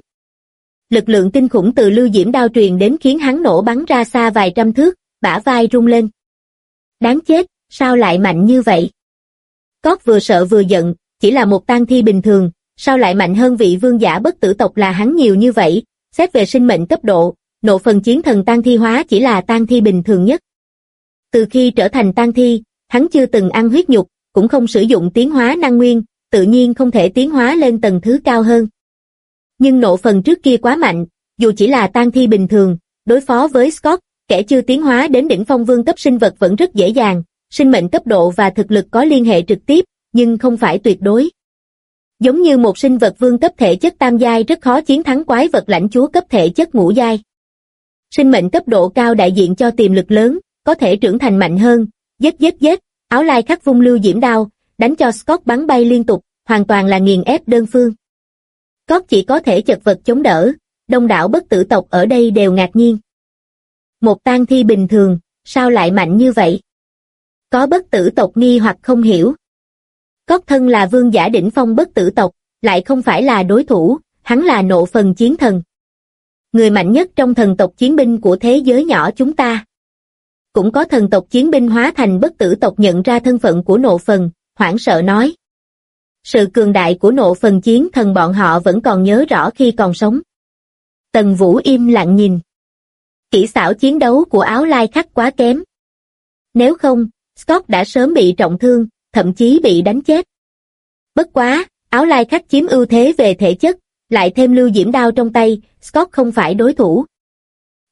Lực lượng kinh khủng từ lưu diễm đao truyền đến khiến hắn nổ bắn ra xa vài trăm thước, bả vai rung lên. Đáng chết, sao lại mạnh như vậy? Scott vừa sợ vừa giận, chỉ là một tang thi bình thường, sao lại mạnh hơn vị vương giả bất tử tộc là hắn nhiều như vậy? Xét về sinh mệnh cấp độ, Nộ Phần chiến thần tang thi hóa chỉ là tang thi bình thường nhất. Từ khi trở thành tang thi, hắn chưa từng ăn huyết nhục, cũng không sử dụng tiến hóa năng nguyên, tự nhiên không thể tiến hóa lên tầng thứ cao hơn. Nhưng Nộ Phần trước kia quá mạnh, dù chỉ là tang thi bình thường, đối phó với Scott, kẻ chưa tiến hóa đến đỉnh phong vương cấp sinh vật vẫn rất dễ dàng, sinh mệnh cấp độ và thực lực có liên hệ trực tiếp, nhưng không phải tuyệt đối. Giống như một sinh vật vương cấp thể chất tam giai rất khó chiến thắng quái vật lãnh chúa cấp thể chất ngũ giai. Sinh mệnh cấp độ cao đại diện cho tiềm lực lớn, có thể trưởng thành mạnh hơn, giết, áo lai khắc vung lưu diễm đao, đánh cho Scott bắn bay liên tục, hoàn toàn là nghiền ép đơn phương. Scott chỉ có thể chật vật chống đỡ, đông đảo bất tử tộc ở đây đều ngạc nhiên. Một tang thi bình thường, sao lại mạnh như vậy? Có bất tử tộc nghi hoặc không hiểu. Scott thân là vương giả đỉnh phong bất tử tộc, lại không phải là đối thủ, hắn là Nộ Phần chiến thần. Người mạnh nhất trong thần tộc chiến binh của thế giới nhỏ chúng ta. Cũng có thần tộc chiến binh hóa thành bất tử tộc nhận ra thân phận của Nộ Phần, hoảng sợ nói. Sự cường đại của Nộ Phần chiến thần bọn họ vẫn còn nhớ rõ khi còn sống. Tần Vũ im lặng nhìn. Kỹ xảo chiến đấu của áo lai khắc quá kém. Nếu không, Scott đã sớm bị trọng thương, thậm chí bị đánh chết. Bất quá, áo lai khắc chiếm ưu thế về thể chất, lại thêm lưu diễm đao trong tay, Scott không phải đối thủ.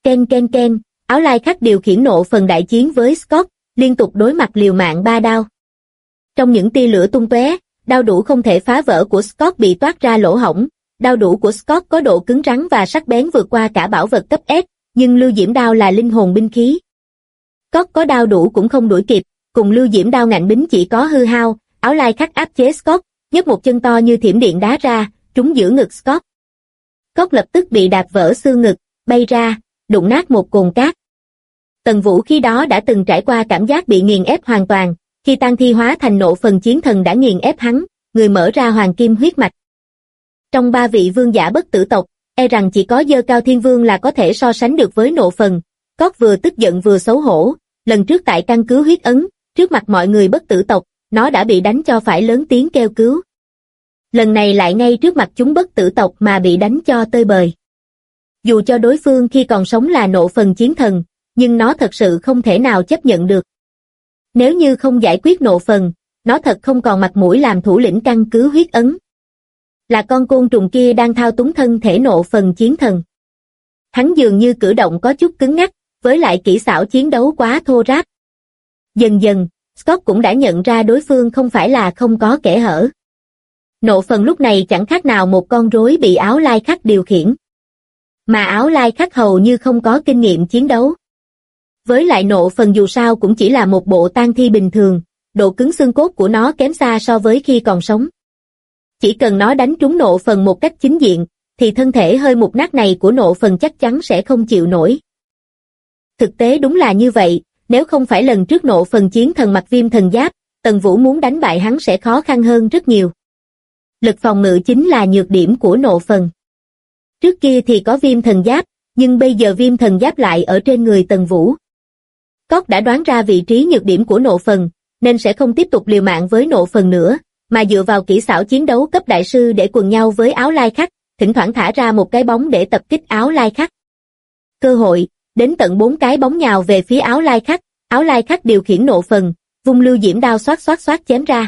Ken ken ken, áo lai khắc điều khiển nộ phần đại chiến với Scott, liên tục đối mặt liều mạng 3 đao. Trong những tia lửa tung tóe, đao đủ không thể phá vỡ của Scott bị toát ra lỗ hổng. Đao đủ của Scott có độ cứng rắn và sắc bén vượt qua cả bảo vật cấp S, nhưng lưu diễm đao là linh hồn binh khí. Scott có đao đủ cũng không đuổi kịp, cùng lưu diễm đao ngạnh bính chỉ có hư hao. Áo lai khắc áp chế Scott, nhấc một chân to như thiểm điện đá ra, trúng giữa ngực Scott. Scott lập tức bị đạp vỡ xương ngực, bay ra, đụng nát một cồn cát. Tần Vũ khi đó đã từng trải qua cảm giác bị nghiền ép hoàn toàn, khi tang thi hóa thành nộ phần chiến thần đã nghiền ép hắn, người mở ra hoàng kim huyết mạch. Trong 3 vị vương giả bất tử tộc, e rằng chỉ có Dơ Cao Thiên Vương là có thể so sánh được với nộ phần. Scott vừa tức giận vừa xấu hổ, lần trước tại căn cứ huyết ấn, trước mặt mọi người bất tử tộc, nó đã bị đánh cho phải lớn tiếng kêu cứu. Lần này lại ngay trước mặt chúng bất tử tộc mà bị đánh cho tơi bời. Dù cho đối phương khi còn sống là nộ phần chiến thần, nhưng nó thật sự không thể nào chấp nhận được. Nếu như không giải quyết nộ phần, nó thật không còn mặt mũi làm thủ lĩnh căn cứ huyết ấn. Là con côn trùng kia đang thao túng thân thể nộ phần chiến thần. Hắn dường như cử động có chút cứng ngắc, với lại kỹ xảo chiến đấu quá thô ráp. Dần dần, Scott cũng đã nhận ra đối phương không phải là không có kẽ hở. Nộ phần lúc này chẳng khác nào một con rối bị áo lai khắc điều khiển. Mà áo lai khắc hầu như không có kinh nghiệm chiến đấu. Với lại nộ phần dù sao cũng chỉ là một bộ tang thi bình thường, độ cứng xương cốt của nó kém xa so với khi còn sống. Chỉ cần nó đánh trúng nộ phần một cách chính diện, thì thân thể hơi mục nát này của nộ phần chắc chắn sẽ không chịu nổi. Thực tế đúng là như vậy, nếu không phải lần trước nộ phần chiến thần mặc viêm thần giáp, Tần Vũ muốn đánh bại hắn sẽ khó khăn hơn rất nhiều. Lực phòng ngự chính là nhược điểm của nộ phần. Trước kia thì có viêm thần giáp, nhưng bây giờ viêm thần giáp lại ở trên người Tần Vũ. Scott đã đoán ra vị trí nhược điểm của nộ phần, nên sẽ không tiếp tục liều mạng với nộ phần nữa, mà dựa vào kỹ xảo chiến đấu cấp đại sư để quần nhau với áo lai khắc, thỉnh thoảng thả ra một cái bóng để tập kích áo lai khắc. Cơ hội, đến tận 4 cái bóng nhào về phía áo lai khắc điều khiển nộ phần, vung lưu diễm đao xoát xoát xoát chém ra.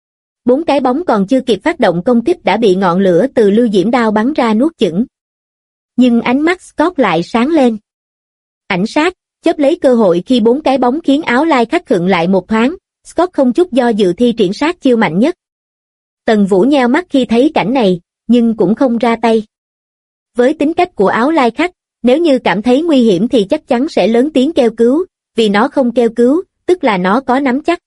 4 cái bóng còn chưa kịp phát động công kích đã bị ngọn lửa từ lưu diễm đao bắn ra nuốt chửng. Nhưng ánh mắt Scott lại sáng lên. Ảnh sát, chớp lấy cơ hội khi 4 cái bóng khiến áo lai khắc khựng lại một thoáng, Scott không chút do dự thi triển sát chiêu mạnh nhất. Tần Vũ nheo mắt khi thấy cảnh này, nhưng cũng không ra tay. Với tính cách của áo lai khắc, nếu như cảm thấy nguy hiểm thì chắc chắn sẽ lớn tiếng kêu cứu, vì nó không kêu cứu, tức là nó có nắm chắc.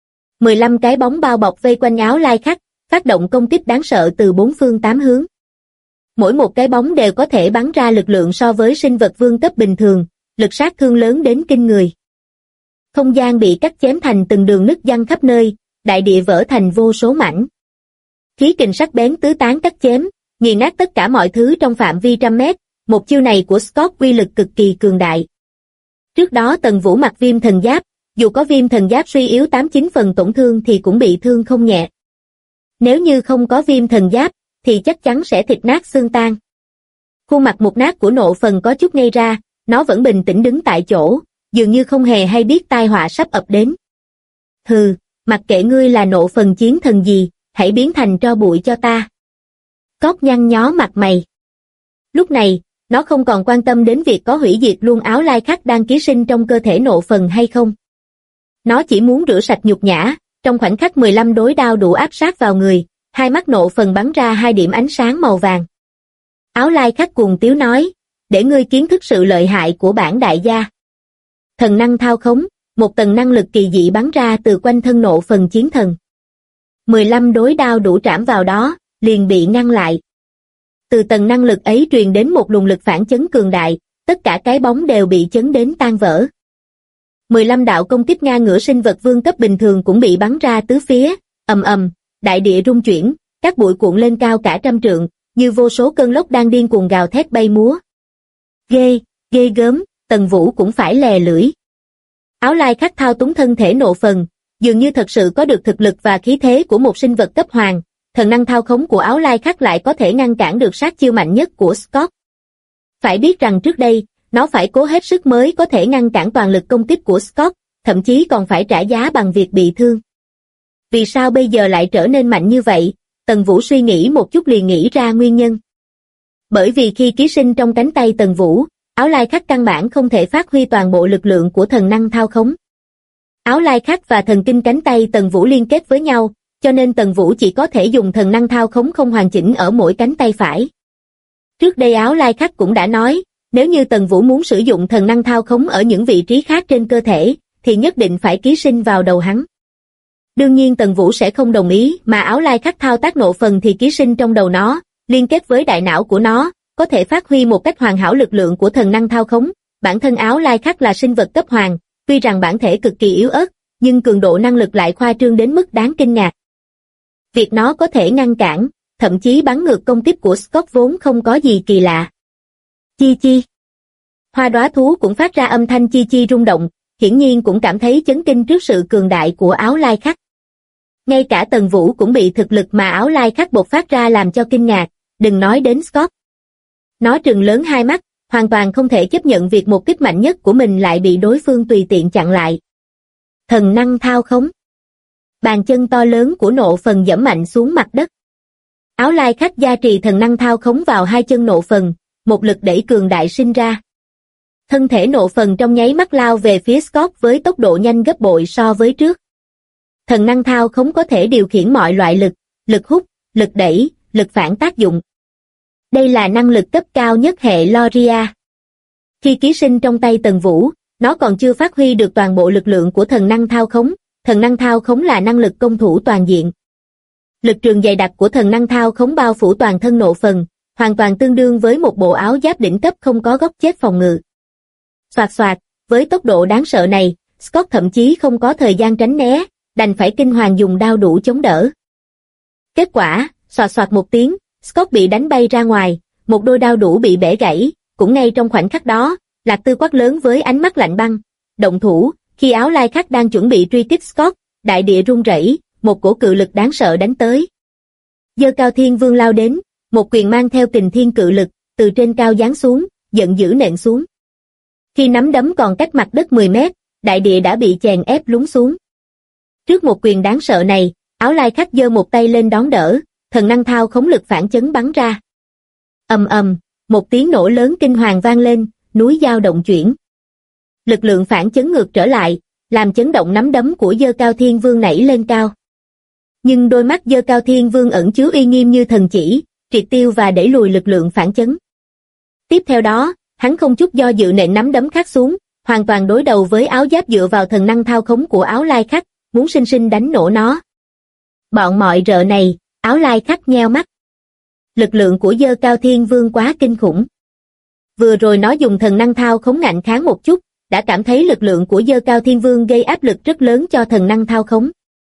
15 cái bóng bao bọc vây quanh áo lai khắc, phát động công kích đáng sợ từ 4 phương 8 hướng. Mỗi một cái bóng đều có thể bắn ra lực lượng so với sinh vật vương cấp bình thường, lực sát thương lớn đến kinh người. Không gian bị cắt chém thành từng đường nứt giăng khắp nơi, đại địa vỡ thành vô số mảnh. Khí kình sắc bén tứ tán cắt chém, nghiền nát tất cả mọi thứ trong phạm vi trăm mét, một chiêu này của Scott uy lực cực kỳ cường đại. Trước đó Tần Vũ mặc viêm thần giáp, dù có viêm thần giáp suy yếu 89 phần tổn thương thì cũng bị thương không nhẹ. Nếu như không có viêm thần giáp, thì chắc chắn sẽ thịt nát xương tan. Khuôn mặt mục nát của nộ phần có chút ngây ra, nó vẫn bình tĩnh đứng tại chỗ, dường như không hề hay biết tai họa sắp ập đến. Hừ, mặc kệ ngươi là nộ phần chiến thần gì, hãy biến thành tro bụi cho ta. Cóc nhăn nhó mặt mày. Lúc này, nó không còn quan tâm đến việc có hủy diệt luôn áo lai khắc đang ký sinh trong cơ thể nộ phần hay không. Nó chỉ muốn rửa sạch nhục nhã, trong khoảnh khắc 15 đối đao đủ áp sát vào người, hai mắt nộ phần bắn ra 2 điểm ánh sáng màu vàng. Áo lai khắc cuồng tiếu nói, để ngươi kiến thức sự lợi hại của bản đại gia. Thần năng thao khống, một tầng năng lực kỳ dị bắn ra từ quanh thân nộ phần chiến thần. 15 đối đao đủ trảm vào đó, liền bị ngăn lại. Từ tầng năng lực ấy truyền đến một luồng lực phản chấn cường đại, tất cả cái bóng đều bị chấn đến tan vỡ. 15 đạo công kích ngang ngửa sinh vật vương cấp bình thường cũng bị bắn ra tứ phía, ầm ầm, đại địa rung chuyển, các bụi cuộn lên cao cả trăm trượng, như vô số cơn lốc đang điên cuồng gào thét bay múa. Ghê gớm, Tần Vũ cũng phải lè lưỡi. Áo lai khắc thao túng thân thể nộ phần, dường như thật sự có được thực lực và khí thế của một sinh vật cấp hoàng, thần năng thao khống của áo lai khắc lại có thể ngăn cản được sát chiêu mạnh nhất của Scott. Phải biết rằng trước đây, nó phải cố hết sức mới có thể ngăn cản toàn lực công kích của Scott, thậm chí còn phải trả giá bằng việc bị thương. Vì sao bây giờ lại trở nên mạnh như vậy? Tần Vũ suy nghĩ một chút liền nghĩ ra nguyên nhân. Bởi vì khi ký sinh trong cánh tay Tần Vũ, Áo Lai Khắc căn bản không thể phát huy toàn bộ lực lượng của thần năng thao khống. Áo Lai Khắc và thần kinh cánh tay Tần Vũ liên kết với nhau, cho nên Tần Vũ chỉ có thể dùng thần năng thao khống không hoàn chỉnh ở mỗi cánh tay phải. Trước đây Áo Lai Khắc cũng đã nói, nếu như Tần Vũ muốn sử dụng thần năng thao khống ở những vị trí khác trên cơ thể, thì nhất định phải ký sinh vào đầu hắn. Đương nhiên Tần Vũ sẽ không đồng ý, mà Áo Lai Khắc thao tác nộ phần thì ký sinh trong đầu nó, liên kết với đại não của nó, có thể phát huy một cách hoàn hảo lực lượng của thần năng thao khống. Bản thân Áo Lai Khắc là sinh vật cấp hoàng, tuy rằng bản thể cực kỳ yếu ớt, nhưng cường độ năng lực lại khoa trương đến mức đáng kinh ngạc. Việc nó có thể ngăn cản, thậm chí bắn ngược công kích của Scott vốn không có gì kỳ lạ. Chi chi. Hoa đóa thú cũng phát ra âm thanh chi chi rung động, hiển nhiên cũng cảm thấy chấn kinh trước sự cường đại của Áo Lai Khắc. Ngay cả Tần Vũ cũng bị thực lực mà Áo Lai Khắc bộc phát ra làm cho kinh ngạc, đừng nói đến Scott. Nó trừng lớn hai mắt, hoàn toàn không thể chấp nhận việc một kích mạnh nhất của mình lại bị đối phương tùy tiện chặn lại. Thần năng thao khống. Bàn chân to lớn của nộ phần giẫm mạnh xuống mặt đất. Áo Lai Khắc gia trì thần năng thao khống vào hai chân nộ phần, một lực đẩy cường đại sinh ra. Thân thể nộ phần trong nháy mắt lao về phía Scott với tốc độ nhanh gấp bội so với trước. Thần năng thao khống có thể điều khiển mọi loại lực, lực hút, lực đẩy, lực phản tác dụng. Đây là năng lực cấp cao nhất hệ Loria. Khi ký sinh trong tay Tần Vũ, nó còn chưa phát huy được toàn bộ lực lượng của thần năng thao khống. Thần năng thao khống là năng lực công thủ toàn diện. Lực trường dày đặc của thần năng thao khống bao phủ toàn thân nộ phần, hoàn toàn tương đương với một bộ áo giáp đỉnh cấp không có góc chết phòng ngự. Xoạt xoạt, với tốc độ đáng sợ này, Scott thậm chí không có thời gian tránh né, đành phải kinh hoàng dùng đao đủ chống đỡ. Kết quả, xoạt xoạt một tiếng, Scott bị đánh bay ra ngoài, một đôi đao đủ bị bẻ gãy, cũng ngay trong khoảnh khắc đó, Lạc Tư quát lớn với ánh mắt lạnh băng, động thủ. Khi Áo Lai Khắc đang chuẩn bị truy kích Scott, đại địa rung rẩy, một cổ cự lực đáng sợ đánh tới. Giơ Cao Thiên Vương lao đến, một quyền mang theo kình thiên cự lực, từ trên cao giáng xuống, giận dữ nện xuống. Khi nắm đấm còn cách mặt đất 10 mét, đại địa đã bị chèn ép lún xuống. Trước một quyền đáng sợ này, Áo Lai Khắc giơ một tay lên đón đỡ, thần năng thao khống lực phản chấn bắn ra. Ầm ầm, một tiếng nổ lớn kinh hoàng vang lên, núi dao động chuyển. Lực lượng phản chấn ngược trở lại, làm chấn động nắm đấm của Giơ Cao Thiên Vương nảy lên cao. Nhưng đôi mắt Giơ Cao Thiên Vương ẩn chứa uy nghiêm như thần chỉ, triệt tiêu và đẩy lùi lực lượng phản chấn. Tiếp theo đó, hắn không chút do dự nện nắm đấm khác xuống, hoàn toàn đối đầu với áo giáp dựa vào thần năng thao khống của Áo Lai Khắc, muốn sinh sinh đánh nổ nó. Bọn mọi rợ này, Áo Lai Khắc nheo mắt. Lực lượng của Giơ Cao Thiên Vương quá kinh khủng. Vừa rồi nó dùng thần năng thao khống ngạnh kháng một chút, đã cảm thấy lực lượng của Giơ Cao Thiên Vương gây áp lực rất lớn cho thần năng thao khống.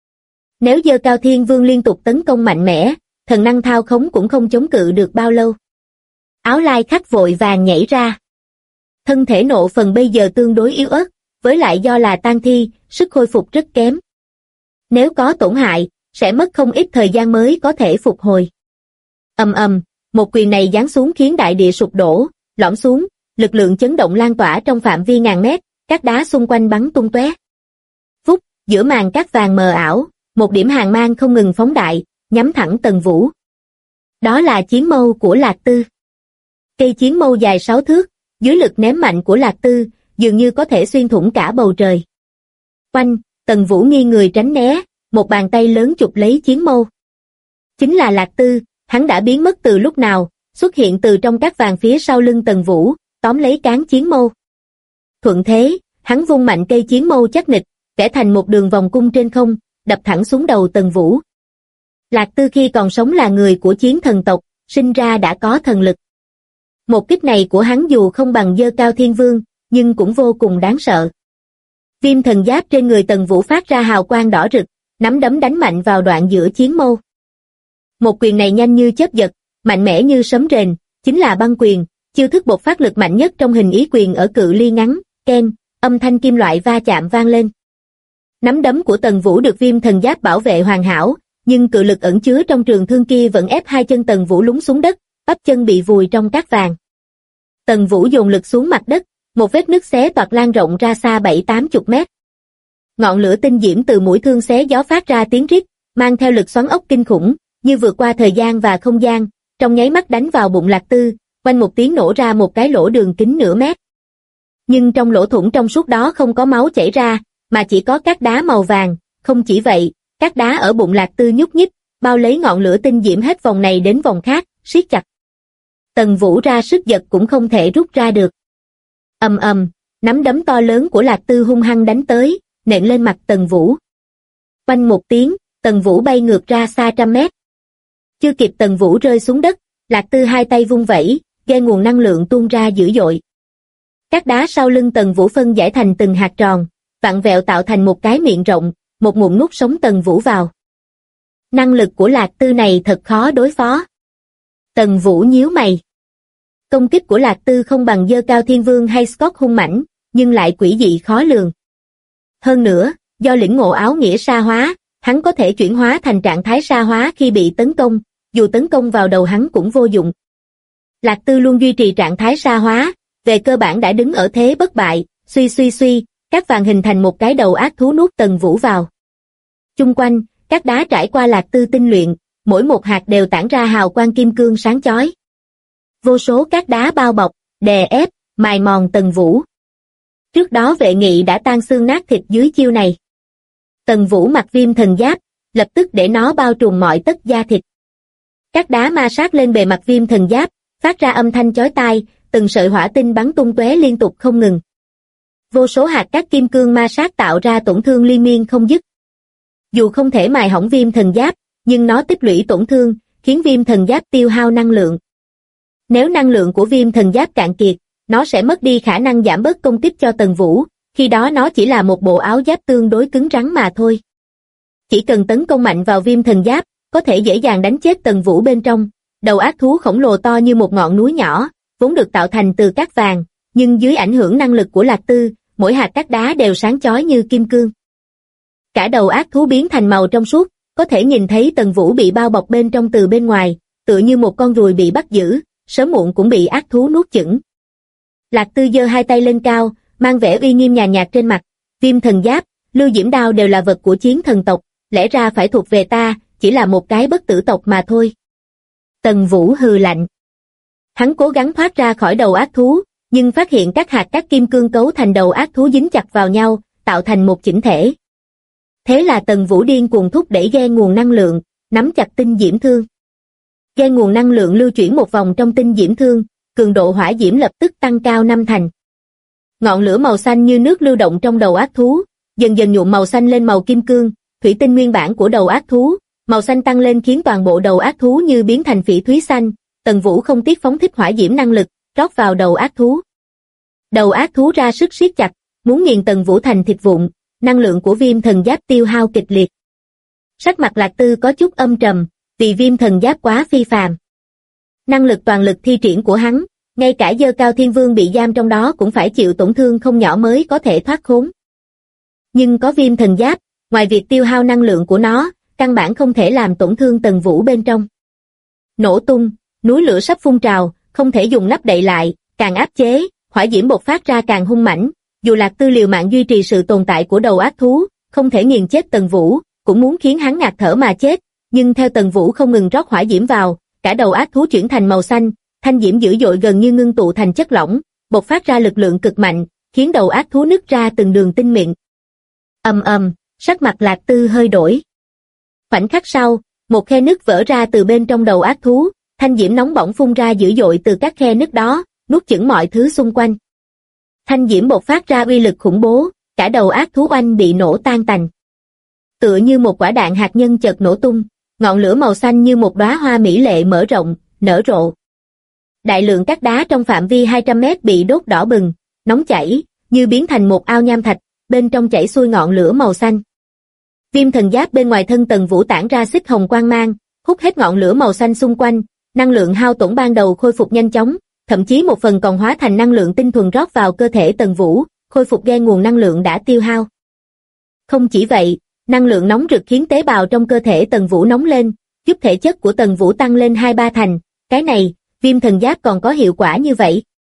Nếu Giơ Cao Thiên Vương liên tục tấn công mạnh mẽ, thần năng thao khống cũng không chống cự được bao lâu. Áo Lai Khắc vội vàng nhảy ra. Thân thể nộ phần bây giờ tương đối yếu ớt, với lại do là tang thi, sức khôi phục rất kém. Nếu có tổn hại, sẽ mất không ít thời gian mới có thể phục hồi. Ầm ầm, một quyền này giáng xuống khiến đại địa sụp đổ, lõm xuống, lực lượng chấn động lan tỏa trong phạm vi ngàn mét, các đá xung quanh bắn tung tóe. Phút, giữa màn cát vàng mờ ảo, một điểm hàn mang không ngừng phóng đại, nhắm thẳng Tần Vũ. Đó là chiến mâu của Lạc Tư. Cây chiến mâu dài 6 thước, dưới lực ném mạnh của Lạc Tư, dường như có thể xuyên thủng cả bầu trời. Oanh, Tần Vũ nghiêng người tránh né, một bàn tay lớn chụp lấy chiến mâu. Chính là Lạc Tư, hắn đã biến mất từ lúc nào, xuất hiện từ trong cát vàng phía sau lưng Tần Vũ, tóm lấy cán chiến mâu. Thuận thế, hắn vung mạnh cây chiến mâu chắc nịch, vẽ thành một đường vòng cung trên không, đập thẳng xuống đầu Tần Vũ. Lạc Tư khi còn sống là người của chiến thần tộc, sinh ra đã có thần lực. Một kích này của hắn dù không bằng Giơ Cao Thiên Vương, nhưng cũng vô cùng đáng sợ. Viêm thần giáp trên người Tần Vũ phát ra hào quang đỏ rực, nắm đấm đánh mạnh vào đoạn giữa chiến mâu. Một quyền này nhanh như chớp giật, mạnh mẽ như sấm rền, chính là băng quyền, chiêu thức bộc phát lực mạnh nhất trong hình ý quyền ở cự ly ngắn, keng, âm thanh kim loại va chạm vang lên. Nắm đấm của Tần Vũ được viêm thần giáp bảo vệ hoàn hảo, nhưng cự lực ẩn chứa trong trường thương kia vẫn ép hai chân Tần Vũ lún xuống đất, bắp chân bị vùi trong cát vàng. Tần Vũ dồn lực xuống mặt đất, một vết nứt xé toạc lan rộng ra xa 7-80 mét. Ngọn lửa tinh diễm từ mũi thương xé gió phát ra tiếng rít, mang theo lực xoắn ốc kinh khủng, như vượt qua thời gian và không gian, trong nháy mắt đánh vào bụng Lạc Tư, quanh một tiếng nổ ra một cái lỗ đường kính nửa mét. Nhưng trong lỗ thủng trong suốt đó không có máu chảy ra, mà chỉ có cát đá màu vàng. Không chỉ vậy, cát đá ở bụng Lạc Tư nhúc nhích, bao lấy ngọn lửa tinh diễm hết vòng này đến vòng khác, siết chặt. Tần Vũ ra sức giật cũng không thể rút ra được. Ầm ầm, nắm đấm to lớn của Lạc Tư hung hăng đánh tới, nện lên mặt Tần Vũ. Oanh một tiếng, Tần Vũ bay ngược ra xa trăm mét. Chưa kịp Tần Vũ rơi xuống đất, Lạc Tư hai tay vung vẩy, ghe nguồn năng lượng tuôn ra dữ dội. Các đá sau lưng Tần Vũ phân giải thành từng hạt tròn, vặn vẹo tạo thành một cái miệng rộng, một ngụm nuốt sống Tần Vũ vào. Năng lực của Lạc Tư này thật khó đối phó. Tần Vũ nhíu mày. Công kích của Lạc Tư không bằng Dơ Cao Thiên Vương hay Scott hung mãnh, nhưng lại quỷ dị khó lường. Hơn nữa, do lĩnh ngộ áo nghĩa sa hóa, hắn có thể chuyển hóa thành trạng thái sa hóa khi bị tấn công, dù tấn công vào đầu hắn cũng vô dụng. Lạc Tư luôn duy trì trạng thái sa hóa, về cơ bản đã đứng ở thế bất bại, suy, các vàng hình thành một cái đầu ác thú nuốt Tần Vũ vào. Chung quanh, các đá trải qua Lạc Tư tinh luyện, mỗi một hạt đều tản ra hào quang kim cương sáng chói. Vô số các đá bao bọc, đè ép, mài mòn Tần Vũ. Trước đó Vệ Nghị đã tan xương nát thịt dưới chiêu này. Tần Vũ mặc Viêm Thần Giáp, lập tức để nó bao trùm mọi tấc da thịt. Các đá ma sát lên bề mặt Viêm Thần Giáp, phát ra âm thanh chói tai, từng sợi hỏa tinh bắn tung tóe liên tục không ngừng. Vô số hạt cát kim cương ma sát tạo ra tổn thương liên miên không dứt. Dù không thể mài hỏng Viêm Thần Giáp, nhưng nó tích lũy tổn thương, khiến Viêm Thần Giáp tiêu hao năng lượng. Nếu năng lượng của Viêm Thần Giáp cạn kiệt, nó sẽ mất đi khả năng giảm bớt công kích cho Tần Vũ, khi đó nó chỉ là một bộ áo giáp tương đối cứng rắn mà thôi. Chỉ cần tấn công mạnh vào Viêm Thần Giáp, có thể dễ dàng đánh chết Tần Vũ bên trong. Đầu ác thú khổng lồ to như một ngọn núi nhỏ, vốn được tạo thành từ cát vàng, nhưng dưới ảnh hưởng năng lực của Lạc Tư, mỗi hạt cát đá đều sáng chói như kim cương. Cả đầu ác thú biến thành màu trong suốt, có thể nhìn thấy Tần Vũ bị bao bọc bên trong từ bên ngoài, tựa như một con ruồi bị bắt giữ, sớm muộn cũng bị ác thú nuốt chửng. Lạc Tư giơ hai tay lên cao, mang vẻ uy nghiêm nhàn nhạt trên mặt. Viêm Thần Giáp, Lưu Diễm Đao đều là vật của chiến thần tộc, lẽ ra phải thuộc về ta, chỉ là một cái bất tử tộc mà thôi. Tần Vũ hừ lạnh. Hắn cố gắng thoát ra khỏi đầu ác thú, nhưng phát hiện các hạt cát kim cương cấu thành đầu ác thú dính chặt vào nhau, tạo thành một chỉnh thể. Thế là Tần Vũ điên cuồng thúc đẩy ghe nguồn năng lượng, nắm chặt tinh diễm thương. Ghe nguồn năng lượng lưu chuyển một vòng trong tinh diễm thương, cường độ hỏa diễm lập tức tăng cao 5 thành. Ngọn lửa màu xanh như nước lưu động trong đầu ác thú, dần dần nhuộm màu xanh lên màu kim cương, thủy tinh nguyên bản của đầu ác thú, màu xanh tăng lên khiến toàn bộ đầu ác thú như biến thành phỉ thúy xanh. Tần Vũ không tiếc phóng thích hỏa diễm năng lực, rót vào đầu ác thú. Đầu ác thú ra sức siết chặt, muốn nghiền Tần Vũ thành thịt vụn, năng lượng của Viêm Thần Giáp tiêu hao kịch liệt. Sắc mặt Lạc Tư có chút âm trầm, vì Viêm Thần Giáp quá phi phàm. Năng lực toàn lực thi triển của hắn, ngay cả Dơ Cao Thiên Vương bị giam trong đó cũng phải chịu tổn thương không nhỏ mới có thể thoát khốn. Nhưng có Viêm Thần Giáp, ngoài việc tiêu hao năng lượng của nó, căn bản không thể làm tổn thương Tần Vũ bên trong. Nổ tung, núi lửa sắp phun trào, không thể dùng nắp đậy lại, càng áp chế, hỏa diễm bộc phát ra càng hung mãnh. Dù Lạc Tư liều mạng duy trì sự tồn tại của đầu ác thú, không thể nghiền chết Tần Vũ, cũng muốn khiến hắn ngạt thở mà chết, nhưng theo Tần Vũ không ngừng rót hỏa diễm vào, cả đầu ác thú chuyển thành màu xanh, thanh diễm dữ dội gần như ngưng tụ thành chất lỏng, bộc phát ra lực lượng cực mạnh, khiến đầu ác thú nứt ra từng đường tinh mịn. Ầm ầm, sắc mặt Lạc Tư hơi đổi. Khoảnh khắc sau, một khe nứt vỡ ra từ bên trong đầu ác thú, thanh diễm nóng bỏng phun ra dữ dội từ các khe nứt đó, nuốt chửng mọi thứ xung quanh. Thanh diễm bộc phát ra uy lực khủng bố, cả đầu ác thú oanh bị nổ tan tành. Tựa như một quả đạn hạt nhân chợt nổ tung, ngọn lửa màu xanh như một đóa hoa mỹ lệ mở rộng, nở rộ. Đại lượng các đá trong phạm vi 200 mét bị đốt đỏ bừng, nóng chảy, như biến thành một ao nham thạch, bên trong chảy xuôi ngọn lửa màu xanh. Viêm Thần Giáp bên ngoài thân Tần Vũ tản ra xích hồng quang mang, hút hết ngọn lửa màu xanh xung quanh, năng lượng hao tổn ban đầu khôi phục nhanh chóng, thậm chí một phần còn hóa thành năng lượng tinh thuần rót vào cơ thể Tần Vũ, khôi phục ghe nguồn năng lượng đã tiêu hao. Không chỉ vậy, năng lượng nóng rực khiến tế bào trong cơ thể Tần Vũ nóng lên, giúp thể chất của Tần Vũ tăng lên 2-3 thành, cái này, Viêm Thần Giáp còn có hiệu quả như vậy.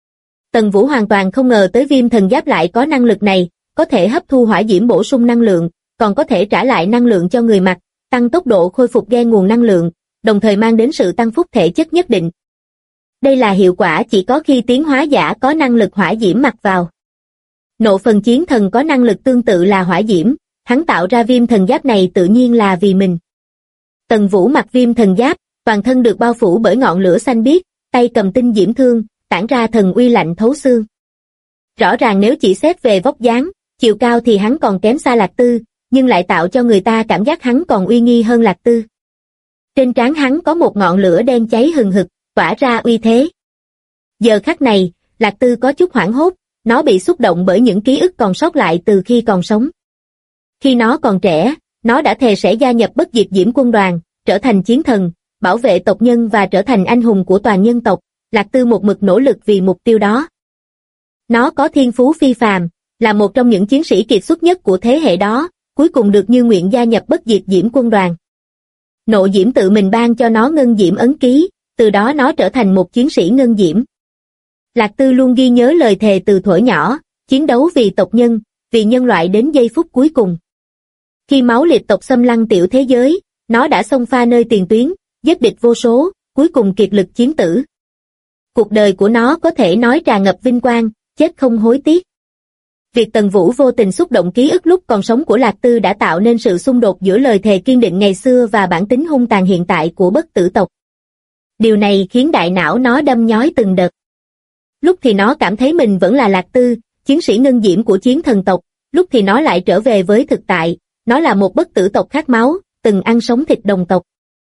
Tần Vũ hoàn toàn không ngờ tới Viêm Thần Giáp lại có năng lực này, có thể hấp thu hỏa diễm bổ sung năng lượng, còn có thể trả lại năng lượng cho người mặc, tăng tốc độ khôi phục ghe nguồn năng lượng, đồng thời mang đến sự tăng phúc thể chất nhất định. Đây là hiệu quả chỉ có khi tiến hóa giả có năng lực hỏa diễm mặc vào. Nộ phần chiến thần có năng lực tương tự là hỏa diễm, hắn tạo ra viêm thần giáp này tự nhiên là vì mình. Tần Vũ mặc viêm thần giáp, toàn thân được bao phủ bởi ngọn lửa xanh biếc, tay cầm tinh diễm thương, tản ra thần uy lạnh thấu xương. Rõ ràng nếu chỉ xét về vóc dáng, chiều cao thì hắn còn kém xa Lạc Tư, nhưng lại tạo cho người ta cảm giác hắn còn uy nghi hơn Lạc Tư. Trên trán hắn có một ngọn lửa đen cháy hừng hực, tỏa ra uy thế. Giờ khắc này, Lạc Tư có chút hoảng hốt, nó bị xúc động bởi những ký ức còn sót lại từ khi còn sống. Khi nó còn trẻ, nó đã thề sẽ gia nhập bất diệt diễm quân đoàn, trở thành chiến thần, bảo vệ tộc nhân và trở thành anh hùng của toàn nhân tộc. Lạc Tư một mực nỗ lực vì mục tiêu đó. Nó có thiên phú phi phàm, là một trong những chiến sĩ kiệt xuất nhất của thế hệ đó, cuối cùng được như nguyện gia nhập bất diệt diễm quân đoàn. Nộ diễm tự mình ban cho nó ngân diễm ấn ký, từ đó nó trở thành một chiến sĩ ngân diễm. Lạc Tư luôn ghi nhớ lời thề từ thuở nhỏ, chiến đấu vì tộc nhân, vì nhân loại đến giây phút cuối cùng. Khi máu liệt tộc xâm lăng tiểu thế giới, nó đã xông pha nơi tiền tuyến, giết địch vô số, cuối cùng kiệt lực chiến tử. Cuộc đời của nó có thể nói tràn ngập vinh quang, chết không hối tiếc. Việc Tần Vũ vô tình xúc động ký ức lúc còn sống của Lạc Tư đã tạo nên sự xung đột giữa lời thề kiên định ngày xưa và bản tính hung tàn hiện tại của bất tử tộc. Điều này khiến đại não nó đâm nhói từng đợt. Lúc thì nó cảm thấy mình vẫn là Lạc Tư, chiến sĩ ngân diễm của chiến thần tộc, lúc thì nó lại trở về với thực tại, nó là một bất tử tộc khát máu, từng ăn sống thịt đồng tộc.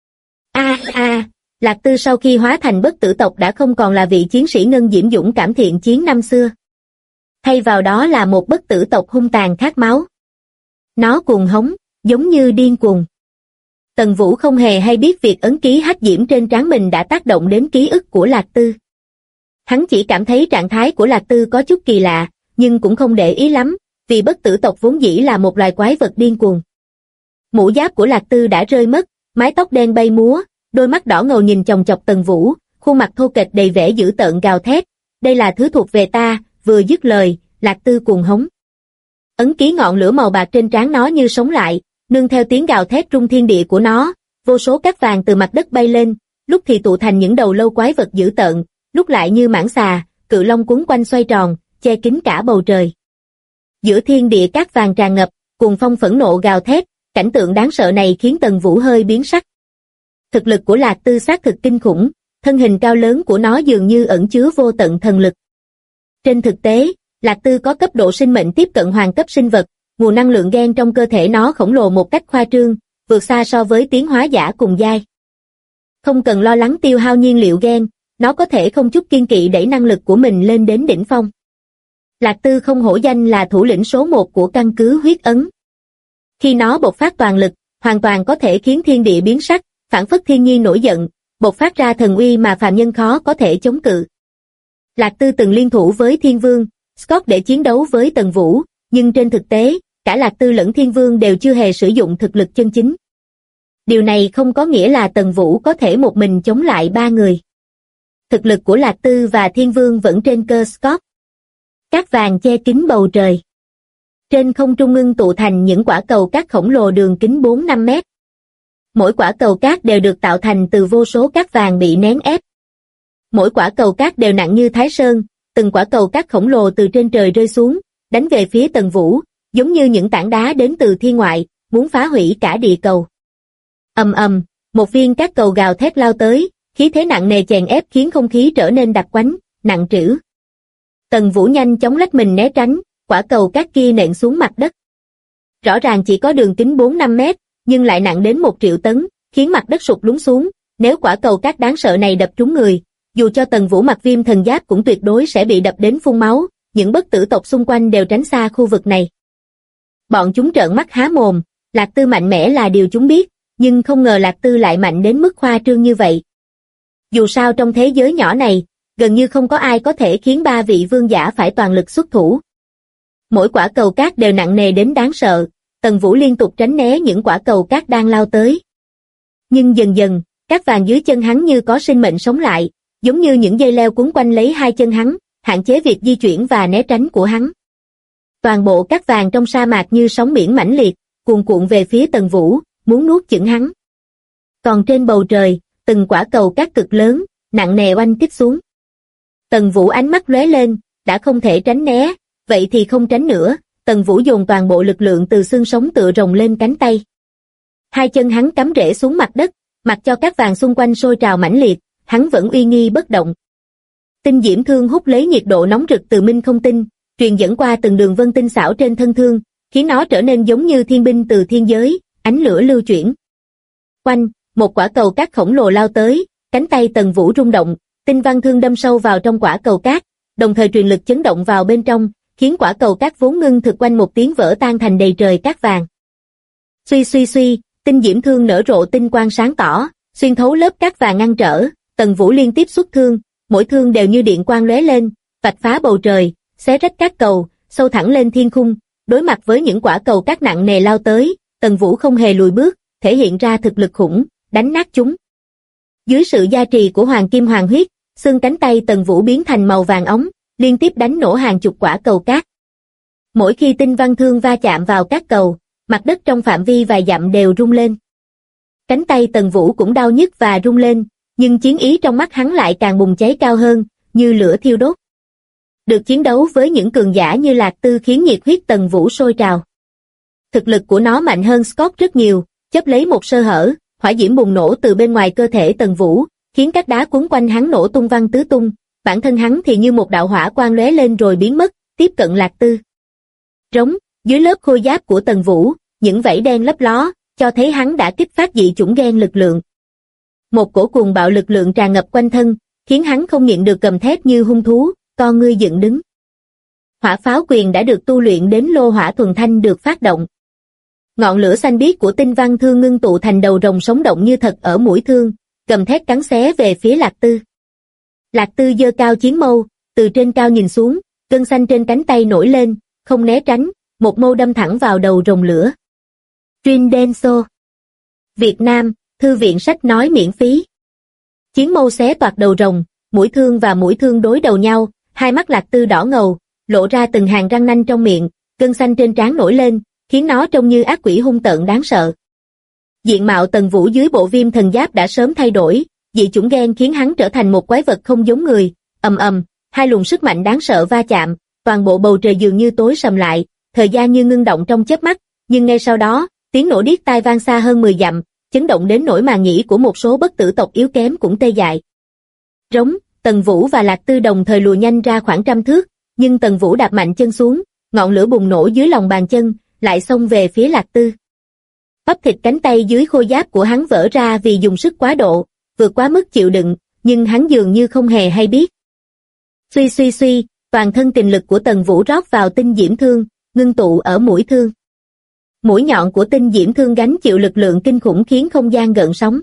Lạc Tư sau khi hóa thành bất tử tộc đã không còn là vị chiến sĩ ngân diễm dũng cảm thiện chiến năm xưa. Thay vào đó là một bất tử tộc hung tàn khát máu. Nó cuồng hống, giống như điên cuồng. Tần Vũ không hề hay biết việc ấn ký hắc diễm trên trán mình đã tác động đến ký ức của Lạc Tư. Hắn chỉ cảm thấy trạng thái của Lạc Tư có chút kỳ lạ, nhưng cũng không để ý lắm, vì bất tử tộc vốn dĩ là một loài quái vật điên cuồng. Mũ giáp của Lạc Tư đã rơi mất, mái tóc đen bay múa, đôi mắt đỏ ngầu nhìn chòng chọc Tần Vũ, khuôn mặt thô kệch đầy vẻ dữ tợn gào thét, đây là thứ thuộc về ta. Vừa dứt lời, Lạc Tư cuồng hống. Ấn ký ngọn lửa màu bạc trên trán nó như sống lại, nương theo tiếng gào thét rung thiên địa của nó, vô số cát vàng từ mặt đất bay lên, lúc thì tụ thành những đầu lâu quái vật dữ tợn, lúc lại như mãng xà, cự long cuốn quanh xoay tròn, che kín cả bầu trời. Giữa thiên địa cát vàng tràn ngập, cuồng phong phẫn nộ gào thét, cảnh tượng đáng sợ này khiến Tần Vũ hơi biến sắc. Thực lực của Lạc Tư xác thực kinh khủng, thân hình cao lớn của nó dường như ẩn chứa vô tận thần lực. Trên thực tế, Lạc Tư có cấp độ sinh mệnh tiếp cận hoàng cấp sinh vật, nguồn năng lượng gen trong cơ thể nó khổng lồ một cách khoa trương, vượt xa so với tiến hóa giả cùng giai. Không cần lo lắng tiêu hao nhiên liệu gen, nó có thể không chút kiên kỵ đẩy năng lực của mình lên đến đỉnh phong. Lạc Tư không hổ danh là thủ lĩnh số 1 của căn cứ huyết ấn. Khi nó bộc phát toàn lực, hoàn toàn có thể khiến thiên địa biến sắc, phảng phất thiên nhiên nổi giận, bộc phát ra thần uy mà phàm nhân khó có thể chống cự. Lạc Tư từng liên thủ với Thiên Vương, Scott để chiến đấu với Tần Vũ, nhưng trên thực tế, cả Lạc Tư lẫn Thiên Vương đều chưa hề sử dụng thực lực chân chính. Điều này không có nghĩa là Tần Vũ có thể một mình chống lại ba người. Thực lực của Lạc Tư và Thiên Vương vẫn trên cơ Scott. Cát vàng che kín bầu trời. Trên không trung ngưng tụ thành những quả cầu cát khổng lồ đường kính 4-5 mét. Mỗi quả cầu cát đều được tạo thành từ vô số cát vàng bị nén ép. Mỗi quả cầu cát đều nặng như Thái Sơn, từng quả cầu cát khổng lồ từ trên trời rơi xuống, đánh về phía Tần Vũ, giống như những tảng đá đến từ thiên ngoại, muốn phá hủy cả địa cầu. Ầm ầm, một viên cát cầu gào thét lao tới, khí thế nặng nề chèn ép khiến không khí trở nên đặc quánh, nặng trĩu. Tần Vũ nhanh chóng lách mình né tránh, quả cầu cát kia nện xuống mặt đất. Rõ ràng chỉ có đường kính 4-5 mét, nhưng lại nặng đến 1 triệu tấn, khiến mặt đất sụt lún xuống, nếu quả cầu cát đáng sợ này đập trúng người, dù cho Tần Vũ mặc viêm thần giáp cũng tuyệt đối sẽ bị đập đến phun máu, những bất tử tộc xung quanh đều tránh xa khu vực này. Bọn chúng trợn mắt há mồm, Lạc Tư mạnh mẽ là điều chúng biết, nhưng không ngờ Lạc Tư lại mạnh đến mức khoa trương như vậy. Dù sao trong thế giới nhỏ này, gần như không có ai có thể khiến ba vị vương giả phải toàn lực xuất thủ. Mỗi quả cầu cát đều nặng nề đến đáng sợ, Tần Vũ liên tục tránh né những quả cầu cát đang lao tới. Nhưng dần dần, cát vàng dưới chân hắn như có sinh mệnh sống lại, giống như những dây leo quấn quanh lấy hai chân hắn, hạn chế việc di chuyển và né tránh của hắn. Toàn bộ cát vàng trong sa mạc như sóng biển mãnh liệt, cuồn cuộn về phía Tần Vũ, muốn nuốt chửng hắn. Còn trên bầu trời, từng quả cầu cát cực lớn, nặng nề oanh kích xuống. Tần Vũ ánh mắt lóe lên, đã không thể tránh né, vậy thì không tránh nữa. Tần Vũ dồn toàn bộ lực lượng từ xương sống tựa rồng lên cánh tay. Hai chân hắn cắm rễ xuống mặt đất, mặc cho các vàng xung quanh sôi trào mãnh liệt, hắn vẫn uy nghi bất động. Tinh diễm thương hút lấy nhiệt độ nóng rực từ minh không tinh, truyền dẫn qua từng đường vân tinh xảo trên thân thương, khiến nó trở nên giống như thiên binh từ thiên giới, ánh lửa lưu chuyển. Oanh, một quả cầu cát khổng lồ lao tới, cánh tay Tần Vũ rung động, tinh văn thương đâm sâu vào trong quả cầu cát, đồng thời truyền lực chấn động vào bên trong, khiến quả cầu cát vốn ngưng thực quanh một tiếng vỡ tan thành đầy trời cát vàng. Suy suy suy, tinh diễm thương nở rộ tinh quang sáng tỏ, xuyên thấu lớp cát vàng ngăn trở, Tần Vũ liên tiếp xuất thương, mỗi thương đều như điện quang lóe lên, vạch phá bầu trời, xé rách cát cầu, sâu thẳng lên thiên khung. Đối mặt với những quả cầu cát nặng nề lao tới, Tần Vũ không hề lùi bước, thể hiện ra thực lực khủng, đánh nát chúng. Dưới sự gia trì của hoàng kim hoàng huyết, xương cánh tay Tần Vũ biến thành màu vàng óng, liên tiếp đánh nổ hàng chục quả cầu cát. Mỗi khi tinh văn thương va chạm vào các cầu, mặt đất trong phạm vi vài dặm đều rung lên. Cánh tay Tần Vũ cũng đau nhức và rung lên, nhưng chiến ý trong mắt hắn lại càng bùng cháy cao hơn, như lửa thiêu đốt. Được chiến đấu với những cường giả như Lạc Tư khiến nhiệt huyết Tần Vũ sôi trào. Thực lực của nó mạnh hơn Scott rất nhiều, chấp lấy một sơ hở, hỏa diễm bùng nổ từ bên ngoài cơ thể Tần Vũ, khiến các đá cuốn quanh hắn nổ tung văng tứ tung, bản thân hắn thì như một đạo hỏa quang lóe lên rồi biến mất, tiếp cận Lạc Tư. Rống, dưới lớp khôi giáp của Tần Vũ, những vảy đen lấp ló, cho thấy hắn đã kích phát dị chủng gen lực lượng. Một cổ cuồng bạo lực lượng tràn ngập quanh thân, khiến hắn không nhịn được gầm thét như hung thú, con ngươi dựng đứng. Hỏa pháo quyền đã được tu luyện đến lô hỏa thuần thanh được phát động. Ngọn lửa xanh biếc của tinh văn thương ngưng tụ thành đầu rồng sống động như thật ở mũi thương, gầm thét cắn xé về phía Lạc Tư. Lạc Tư giơ cao chiến mâu, từ trên cao nhìn xuống, gân xanh trên cánh tay nổi lên, không né tránh, một mâu đâm thẳng vào đầu rồng lửa. Trin Denso. Việt Nam, Thư viện sách nói miễn phí. Chiến mâu xé toạc đầu rồng, mũi thương và mũi thương đối đầu nhau, hai mắt Lạc Tư đỏ ngầu, lộ ra từng hàng răng nanh trong miệng, gân xanh trên trán nổi lên, khiến nó trông như ác quỷ hung tợn đáng sợ. Diện mạo Tần Vũ dưới bộ viêm thần giáp đã sớm thay đổi, dị chủng gen khiến hắn trở thành một quái vật không giống người, ầm ầm, hai luồng sức mạnh đáng sợ va chạm, toàn bộ bầu trời dường như tối sầm lại, thời gian như ngưng động trong chớp mắt, nhưng ngay sau đó, tiếng nổ điếc tai vang xa hơn 10 dặm, chấn động đến nỗi màng nhĩ của một số bất tử tộc yếu kém cũng tê dại. Rống, Tần Vũ và Lạc Tư đồng thời lùi nhanh ra khoảng trăm thước, nhưng Tần Vũ đạp mạnh chân xuống, ngọn lửa bùng nổ dưới lòng bàn chân, lại xông về phía Lạc Tư. Bắp thịt cánh tay dưới khôi giáp của hắn vỡ ra vì dùng sức quá độ, vượt quá mức chịu đựng, nhưng hắn dường như không hề hay biết. Suy suy suy, toàn thân kình lực của Tần Vũ rót vào tinh diễm thương, ngưng tụ ở mũi thương. Mũi nhọn của tinh diễm thương gánh chịu lực lượng kinh khủng khiến không gian gợn sóng.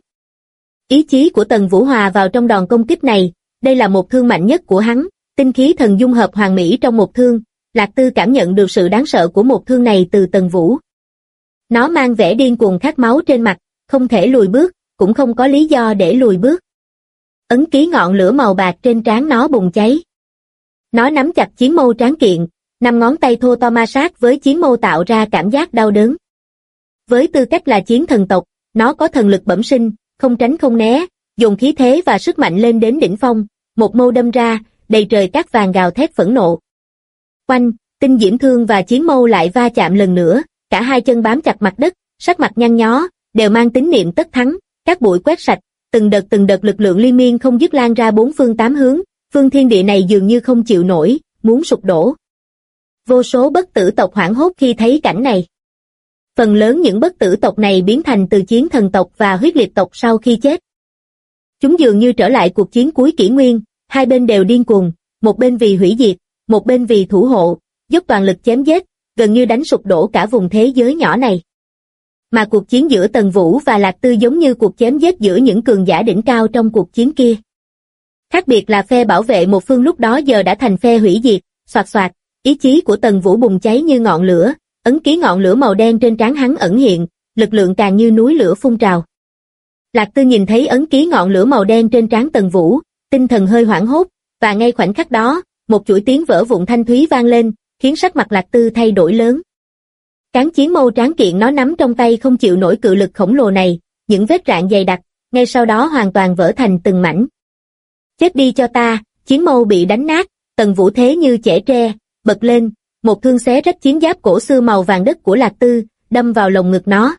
Ý chí của Tần Vũ hòa vào trong đòn công kích này, đây là một thương mạnh nhất của hắn, tinh khí thần dung hợp hoàn mỹ trong một thương, Lạc Tư cảm nhận được sự đáng sợ của một thương này từ Tần Vũ. Nó mang vẻ điên cuồng khát máu trên mặt, không thể lùi bước, cũng không có lý do để lùi bước. Ấn ký ngọn lửa màu bạc trên trán nó bùng cháy. Nó nắm chặt chiến mâu tráng kiện, 5 ngón tay thô to ma sát với chiến mâu tạo ra cảm giác đau đớn. Với tư cách là chiến thần tộc, nó có thần lực bẩm sinh, không tránh không né, dùng khí thế và sức mạnh lên đến đỉnh phong, một mâu đâm ra, đầy trời cát vàng gào thét phẫn nộ. Oanh, tinh diễm thương và chiến mâu lại va chạm lần nữa, cả hai chân bám chặt mặt đất, sắc mặt nhăn nhó, đều mang tín niệm tất thắng, các bụi quét sạch, từng đợt lực lượng liên miên không dứt lan ra bốn phương tám hướng, phương thiên địa này dường như không chịu nổi, muốn sụp đổ. Vô số bất tử tộc hoảng hốt khi thấy cảnh này. Phần lớn những bất tử tộc này biến thành từ chiến thần tộc và huyết liệt tộc sau khi chết. Chúng dường như trở lại cuộc chiến cuối kỷ nguyên, hai bên đều điên cuồng, một bên vì hủy diệt, một bên vì thủ hộ, dốc toàn lực chém giết, gần như đánh sụp đổ cả vùng thế giới nhỏ này. Mà cuộc chiến giữa Tần Vũ và Lạc Tư giống như cuộc chém giết giữa những cường giả đỉnh cao trong cuộc chiến kia. Khác biệt là phe bảo vệ một phương lúc đó giờ đã thành phe hủy diệt, xoạt xoạt, ý chí của Tần Vũ bùng cháy như ngọn lửa, ấn ký ngọn lửa màu đen trên trán hắn ẩn hiện, lực lượng càng như núi lửa phun trào. Lạc Tư nhìn thấy ấn ký ngọn lửa màu đen trên trán Tần Vũ, tinh thần hơi hoảng hốt, và ngay khoảnh khắc đó, một chuỗi tiếng vỡ vụn thanh thúy vang lên, khiến sắc mặt Lạc Tư thay đổi lớn. Cán chiến mâu tráng kiện nó nắm trong tay không chịu nổi cự lực khổng lồ này, những vết rạn dày đặc, ngay sau đó hoàn toàn vỡ thành từng mảnh. Chết đi cho ta, chiến mâu bị đánh nát, Tần Vũ thế như chẻ tre, bật lên, một thương xé rách chiến giáp cổ xưa màu vàng đất của Lạc Tư, đâm vào lồng ngực nó.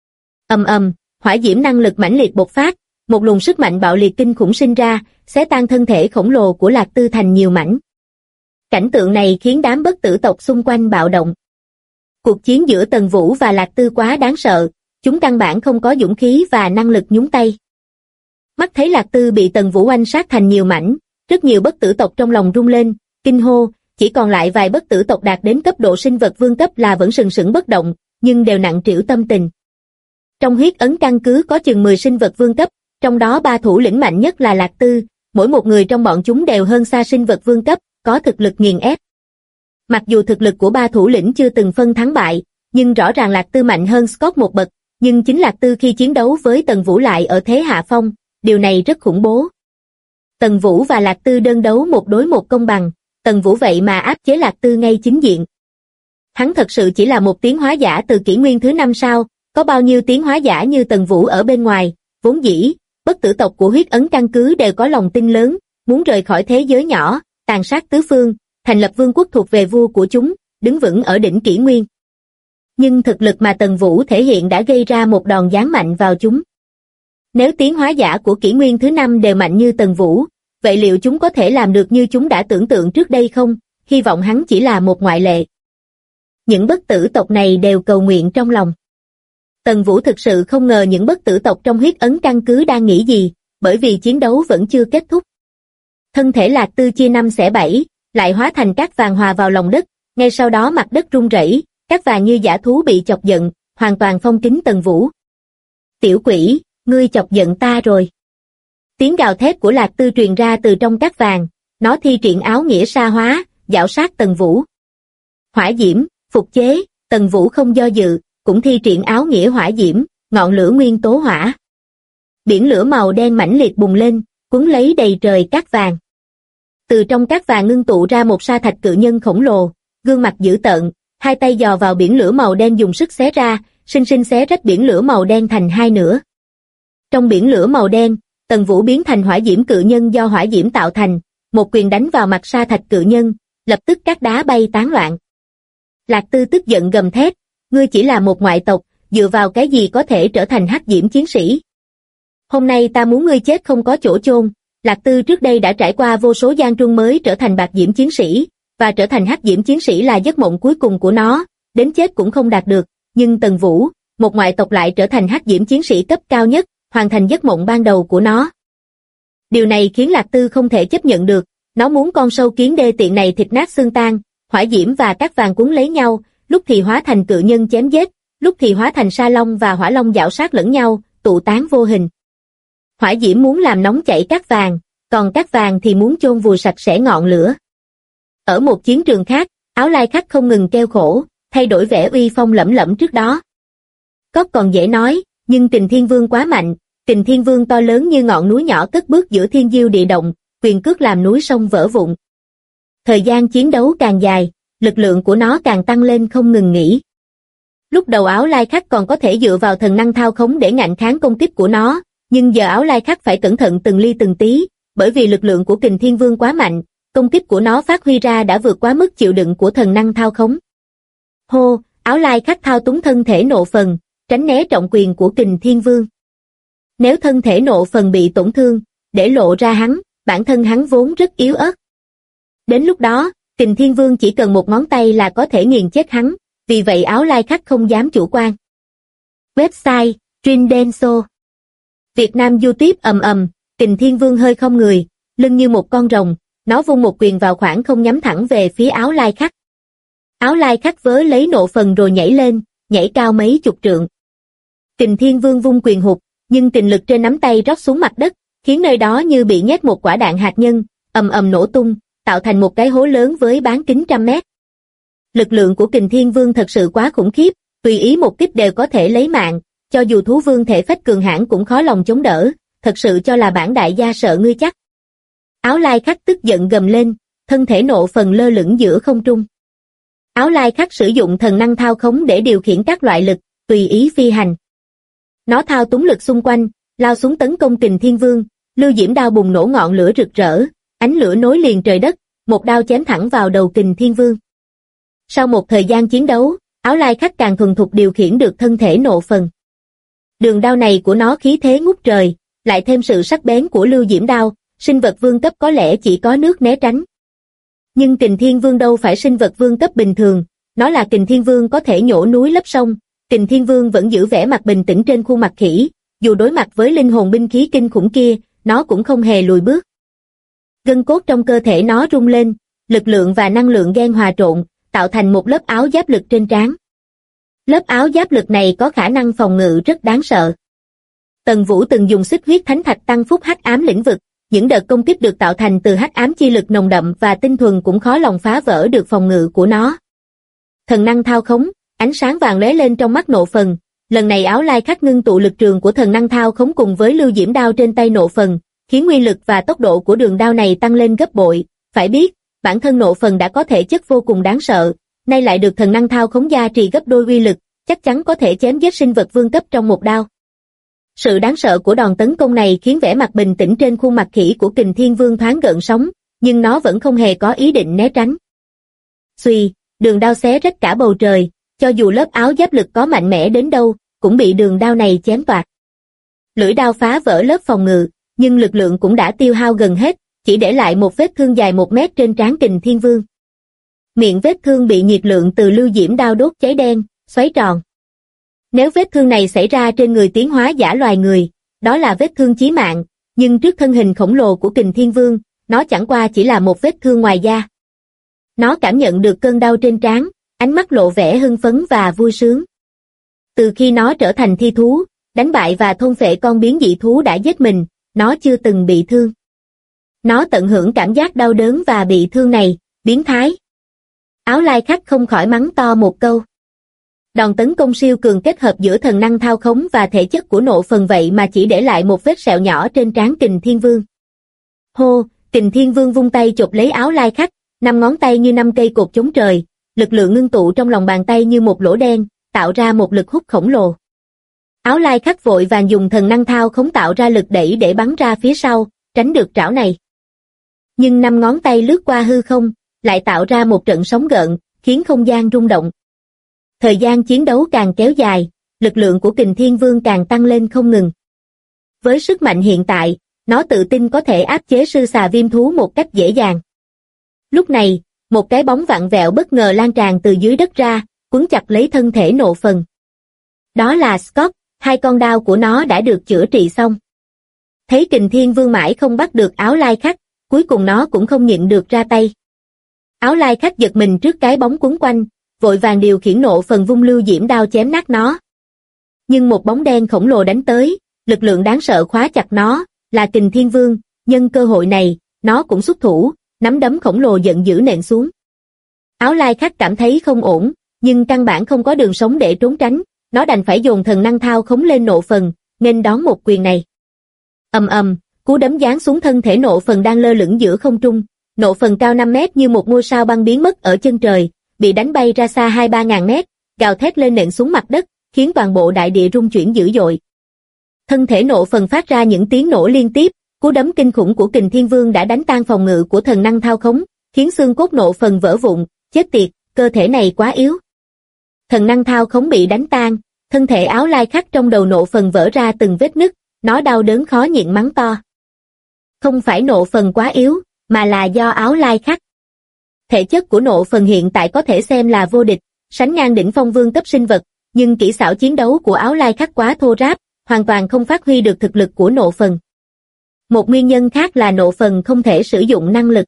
Ầm ầm, hỏa diễm năng lực mãnh liệt bộc phát, một luồng sức mạnh bạo liệt kinh khủng sinh ra, xé tan thân thể khổng lồ của Lạc Tư thành nhiều mảnh. Cảnh tượng này khiến đám bất tử tộc xung quanh bạo động. Cuộc chiến giữa Tần Vũ và Lạc Tư quá đáng sợ, chúng căn bản không có dũng khí và năng lực nhúng tay. Mắt thấy Lạc Tư bị Tần Vũ oanh sát thành nhiều mảnh, rất nhiều bất tử tộc trong lòng rung lên, kinh hô, chỉ còn lại vài bất tử tộc đạt đến cấp độ sinh vật vương cấp là vẫn sừng sững bất động, nhưng đều nặng trĩu tâm tình. Trong huyết ấn căn cứ có chừng 10 sinh vật vương cấp, trong đó 3 thủ lĩnh mạnh nhất là Lạc Tư, mỗi một người trong bọn chúng đều hơn xa sinh vật vương cấp, có thực lực nghiền ép. Mặc dù thực lực của 3 thủ lĩnh chưa từng phân thắng bại, nhưng rõ ràng Lạc Tư mạnh hơn Scott một bậc, nhưng chính Lạc Tư khi chiến đấu với Tần Vũ lại ở thế hạ phong, điều này rất khủng bố. Tần Vũ và Lạc Tư đơn đấu một đối một công bằng, Tần Vũ vậy mà áp chế Lạc Tư ngay chính diện. Hắn thật sự chỉ là một tiến hóa giả từ kỷ nguyên thứ 5 sao, có bao nhiêu tiến hóa giả như Tần Vũ ở bên ngoài, vốn dĩ, bất tử tộc của huyết ấn căn cứ đều có lòng tin lớn, muốn rời khỏi thế giới nhỏ, tàn sát tứ phương, thành lập vương quốc thuộc về vua của chúng, đứng vững ở đỉnh kỷ nguyên. Nhưng thực lực mà Tần Vũ thể hiện đã gây ra một đòn giáng mạnh vào chúng. Nếu tiến hóa giả của kỷ nguyên thứ 5 đều mạnh như Tần Vũ, vậy liệu chúng có thể làm được như chúng đã tưởng tượng trước đây không? Hy vọng hắn chỉ là một ngoại lệ. Những bất tử tộc này đều cầu nguyện trong lòng. Tần Vũ thực sự không ngờ những bất tử tộc trong huyết ấn căn cứ đang nghĩ gì, bởi vì chiến đấu vẫn chưa kết thúc. Thân thể Lạc Tư chia 5 xẻ 7, lại hóa thành cát vàng hòa vào lòng đất, ngay sau đó mặt đất rung rẩy, cát vàng như dã thú bị chọc giận, hoàn toàn phong kín Tần Vũ. Tiểu quỷ, ngươi chọc giận ta rồi. Tiếng gào thét của Lạc Tư truyền ra từ trong cát vàng, nó thi triển áo nghĩa sa hóa, giảo sát Tần Vũ. Hỏa diễm, phục chế, Tần Vũ không do dự, cũng thi triển áo nghĩa hỏa diễm, ngọn lửa nguyên tố hỏa. Biển lửa màu đen mãnh liệt bùng lên, cuốn lấy đầy trời cát vàng. Từ trong cát vàng ngưng tụ ra một sa thạch cự nhân khổng lồ, gương mặt dữ tợn, hai tay dò vào biển lửa màu đen dùng sức xé ra, sinh sinh xé rách biển lửa màu đen thành hai nửa. Trong biển lửa màu đen, Tần Vũ biến thành hỏa diễm cự nhân do hỏa diễm tạo thành, một quyền đánh vào mặt sa thạch cự nhân, lập tức cát đá bay tán loạn. Lạc Tư tức giận gầm thét, ngươi chỉ là một ngoại tộc, dựa vào cái gì có thể trở thành hắc diễm chiến sĩ? Hôm nay ta muốn ngươi chết không có chỗ chôn. Lạc Tư trước đây đã trải qua vô số gian truân mới trở thành bạc diễm chiến sĩ, và trở thành hắc diễm chiến sĩ là giấc mộng cuối cùng của nó, đến chết cũng không đạt được, nhưng Tần Vũ, một ngoại tộc lại trở thành hắc diễm chiến sĩ cấp cao nhất, hoàn thành giấc mộng ban đầu của nó. Điều này khiến Lạc Tư không thể chấp nhận được, nó muốn con sâu kiến đê tiện này thịt nát xương tan, hỏa diễm và cát vàng cuốn lấy nhau, lúc thì hóa thành cự nhân chém giết, lúc thì hóa thành sa long và hỏa long giảo sát lẫn nhau, tụ tán vô hình. Hỏa diễm muốn làm nóng chảy cát vàng, còn cát vàng thì muốn chôn vùi sạch sẽ ngọn lửa. Ở một chiến trường khác, Áo Lai Khắc không ngừng kêu khổ, thay đổi vẻ uy phong lẫm lẫm trước đó. Cóc còn dễ nói, nhưng Kình Thiên Vương quá mạnh, Kình Thiên Vương to lớn như ngọn núi nhỏ cất bước giữa thiên diêu địa động, quyền cước làm núi sông vỡ vụn. Thời gian chiến đấu càng dài, lực lượng của nó càng tăng lên không ngừng nghỉ. Lúc đầu Áo Lai Khắc còn có thể dựa vào thần năng thao khống để ngạnh kháng công kích của nó, nhưng giờ Áo Lai Khắc phải cẩn thận từng ly từng tí, bởi vì lực lượng của Kình Thiên Vương quá mạnh, công kích của nó phát huy ra đã vượt quá mức chịu đựng của thần năng thao khống. Hô, Áo Lai Khắc thao túng thân thể nộ phần, tránh né trọng quyền của Kình Thiên Vương. Nếu thân thể nộ phần bị tổn thương, để lộ ra hắn, bản thân hắn vốn rất yếu ớt. Đến lúc đó, Kình Thiên Vương chỉ cần một ngón tay là có thể nghiền chết hắn, vì vậy Áo Lai Khắc không dám chủ quan. Website, Trindenso. Việt Nam YouTube Kình Thiên Vương hơi không người, lưng như một con rồng, nó vung một quyền vào khoảng không nhắm thẳng về phía Áo Lai Khắc. Áo Lai Khắc vớ lấy nộ phần rồi nhảy lên, nhảy cao mấy chục trượng. Kình Thiên Vương vung quyền hụt, nhưng kình lực trên nắm tay rót xuống mặt đất, khiến nơi đó như bị nhét một quả đạn hạt nhân, nổ tung, tạo thành một cái hố lớn với bán kính 100 mét. Lực lượng của Kình Thiên Vương thật sự quá khủng khiếp, tùy ý một kích đều có thể lấy mạng, cho dù thú vương thể phách cường hãn cũng khó lòng chống đỡ, thật sự cho là bản đại gia sợ ngươi chắc. Áo Lai Khắc tức giận gầm lên, thân thể nộ phần lơ lửng giữa không trung. Áo Lai Khắc sử dụng thần năng thao khống để điều khiển các loại lực, tùy ý phi hành. Nó thao túng lực xung quanh, lao xuống tấn công Kình Thiên Vương, Lưu Diễm đao bùng nổ ngọn lửa rực rỡ, ánh lửa nối liền trời đất, một đao chém thẳng vào đầu Kình Thiên Vương. Sau một thời gian chiến đấu, Áo Lai Khách càng thuần thục điều khiển được thân thể Nộ Phần. Đường đao này của nó khí thế ngút trời, lại thêm sự sắc bén của Lưu Diễm đao, sinh vật vương cấp có lẽ chỉ có nước né tránh. Nhưng Kình Thiên Vương đâu phải sinh vật vương cấp bình thường, nó là Kình Thiên Vương có thể nhổ núi lấp sông. Kình Thiên Vương vẫn giữ vẻ mặt bình tĩnh trên khuôn mặt khỉ, dù đối mặt với linh hồn binh khí kinh khủng kia, nó cũng không hề lùi bước. Gân cốt trong cơ thể nó rung lên, lực lượng và năng lượng gen hòa trộn, tạo thành một lớp áo giáp lực trên trán. Lớp áo giáp lực này có khả năng phòng ngự rất đáng sợ. Tần Vũ từng dùng xích huyết thánh thạch tăng phúc hắc ám lĩnh vực, những đợt công kích được tạo thành từ hắc ám chi lực nồng đậm và tinh thuần cũng khó lòng phá vỡ được phòng ngự của nó. Thần năng thao khống, ánh sáng vàng lóe lên trong mắt Nộ Phần, lần này Áo Lai Khách ngưng tụ lực trường của thần năng thao khống cùng với Lưu Diễm đao trên tay Nộ Phần, khiến uy lực và tốc độ của đường đao này tăng lên gấp bội. Phải biết, bản thân Nộ Phần đã có thể chất vô cùng đáng sợ, nay lại được thần năng thao khống gia trì gấp đôi uy lực, chắc chắn có thể chém giết sinh vật vương cấp trong một đao. Sự đáng sợ của đòn tấn công này khiến vẻ mặt bình tĩnh trên khuôn mặt khỉ của Kình Thiên Vương thoáng gợn sóng, nhưng nó vẫn không hề có ý định né tránh. Xuy, đường đao xé rách cả bầu trời, cho dù lớp áo giáp lực có mạnh mẽ đến đâu, cũng bị đường đao này chém toạc. Lưỡi đao phá vỡ lớp phòng ngự, nhưng lực lượng cũng đã tiêu hao gần hết, chỉ để lại một vết thương dài 1 mét trên trán Kình Thiên Vương. Miệng vết thương bị nhiệt lượng từ Lưu Diễm đao đốt cháy đen, xoáy tròn. Nếu vết thương này xảy ra trên người tiến hóa giả loài người, đó là vết thương chí mạng, nhưng trước thân hình khổng lồ của Kình Thiên Vương, nó chẳng qua chỉ là một vết thương ngoài da. Nó cảm nhận được cơn đau trên trán, ánh mắt lộ vẻ hưng phấn và vui sướng. Từ khi nó trở thành thi thú, đánh bại và thôn phệ con biến dị thú đã giết mình, nó chưa từng bị thương. Nó tận hưởng cảm giác đau đớn và bị thương này, biến thái. Áo Lai Khách không khỏi mắng to một câu. Đòn tấn công siêu cường kết hợp giữa thần năng thao khống và thể chất của Nộ Phần vậy mà chỉ để lại một vết sẹo nhỏ trên trán Kình Thiên Vương. Hô, Kình Thiên Vương vung tay chộp lấy Áo Lai Khách, 5 ngón tay như 5 cây cột chống trời, lực lượng ngưng tụ trong lòng bàn tay như một lỗ đen, tạo ra một lực hút khổng lồ. Áo Lai Khách vội vàng dùng thần năng thao khống tạo ra lực đẩy để bắn ra phía sau, tránh được trảo này. Nhưng 5 ngón tay lướt qua hư không, lại tạo ra một trận sóng gợn, khiến không gian rung động. Thời gian chiến đấu càng kéo dài, lực lượng của Kình Thiên Vương càng tăng lên không ngừng. Với sức mạnh hiện tại, nó tự tin có thể áp chế sư xà viêm thú một cách dễ dàng. Lúc này, một cái bóng vặn vẹo bất ngờ lan tràn từ dưới đất ra, quấn chặt lấy thân thể Nộ Phần. Đó là Scott, 2 con đao của nó đã được chữa trị xong. Thấy Kình Thiên Vương mãi không bắt được Áo Lai Khách, cuối cùng nó cũng không nhịn được ra tay. Áo Lai Khách giật mình trước cái bóng quấn quanh, vội vàng điều khiển Nộ Phần vung Lưu Diễm đao chém nát nó. Nhưng một bóng đen khổng lồ đánh tới, lực lượng đáng sợ khóa chặt nó, là Kình Thiên Vương, nhân cơ hội này, nó cũng xuất thủ, nắm đấm khổng lồ giận dữ nện xuống. Áo Lai Khách cảm thấy không ổn, nhưng căn bản không có đường sống để trốn tránh, nó đành phải dồn thần năng thao khống lên Nộ Phần, nghênh đón một quyền này. Ầm ầm, cú đấm giáng xuống thân thể Nộ Phần đang lơ lửng giữa không trung, Nộ Phần cao 5 mét như một ngôi sao băng biến mất ở chân trời, bị đánh bay ra xa 2-3 ngàn mét, gào thét lên nện xuống mặt đất, khiến toàn bộ đại địa rung chuyển dữ dội. Thân thể Nộ Phần phát ra những tiếng nổ liên tiếp, cú đấm kinh khủng của Kình Thiên Vương đã đánh tan phòng ngự của thần năng thao khống, khiến xương cốt Nộ Phần vỡ vụn, chết tiệt, cơ thể này quá yếu. Thần năng thao khống bị đánh tan, thân thể Áo Lai Khách trong đầu Nộ Phần vỡ ra từng vết nứt, nó đau đớn khó nhịn mắng to. Không phải Nộ Phần quá yếu, mà là do Áo Lai Khách. Thể chất của Nộ Phần hiện tại có thể xem là vô địch, sánh ngang đỉnh phong vương cấp sinh vật, nhưng kỹ xảo chiến đấu của Áo Lai Khách quá thô ráp, hoàn toàn không phát huy được thực lực của Nộ Phần. Một nguyên nhân khác là Nộ Phần không thể sử dụng năng lực.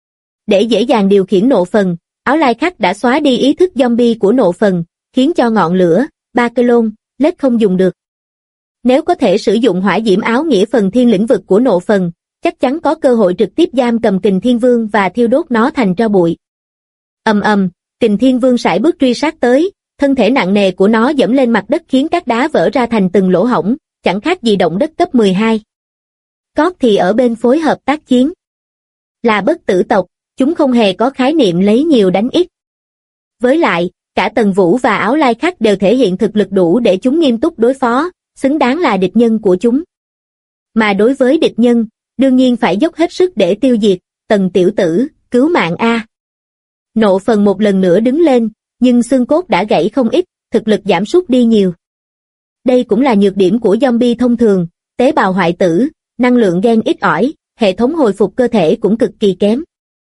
Để dễ dàng điều khiển Nộ Phần, Áo Lai Khách đã xóa đi ý thức zombie của Nộ Phần, khiến cho ngọn lửa, ba cây lôn, lết không dùng được. Nếu có thể sử dụng hỏa diễm áo nghĩa phần thiên lĩnh vực của Nộ Phần, chắc chắn có cơ hội trực tiếp giam cầm Kình Thiên Vương và thiêu đốt nó thành tro bụi. Ầm ầm, Kình Thiên Vương sải bước truy sát tới, thân thể nặng nề của nó dẫm lên mặt đất khiến các đá vỡ ra thành từng lỗ hổng, chẳng khác gì động đất cấp 12. Cót thì ở bên phối hợp tác chiến. Là bất tử tộc, chúng không hề có khái niệm lấy nhiều đánh ít. Với lại, cả Tần Vũ và Áo Lai Khách đều thể hiện thực lực đủ để chúng nghiêm túc đối phó, xứng đáng là địch nhân của chúng. Mà đối với địch nhân, đương nhiên phải dốc hết sức để tiêu diệt. Tần tiểu tử, cứu mạng a. Nộ Phần một lần nữa đứng lên, nhưng xương cốt đã gãy không ít, thực lực giảm sút đi nhiều. Đây cũng là nhược điểm của zombie thông thường, tế bào hoại tử, năng lượng gen ít ỏi, hệ thống hồi phục cơ thể cũng cực kỳ kém.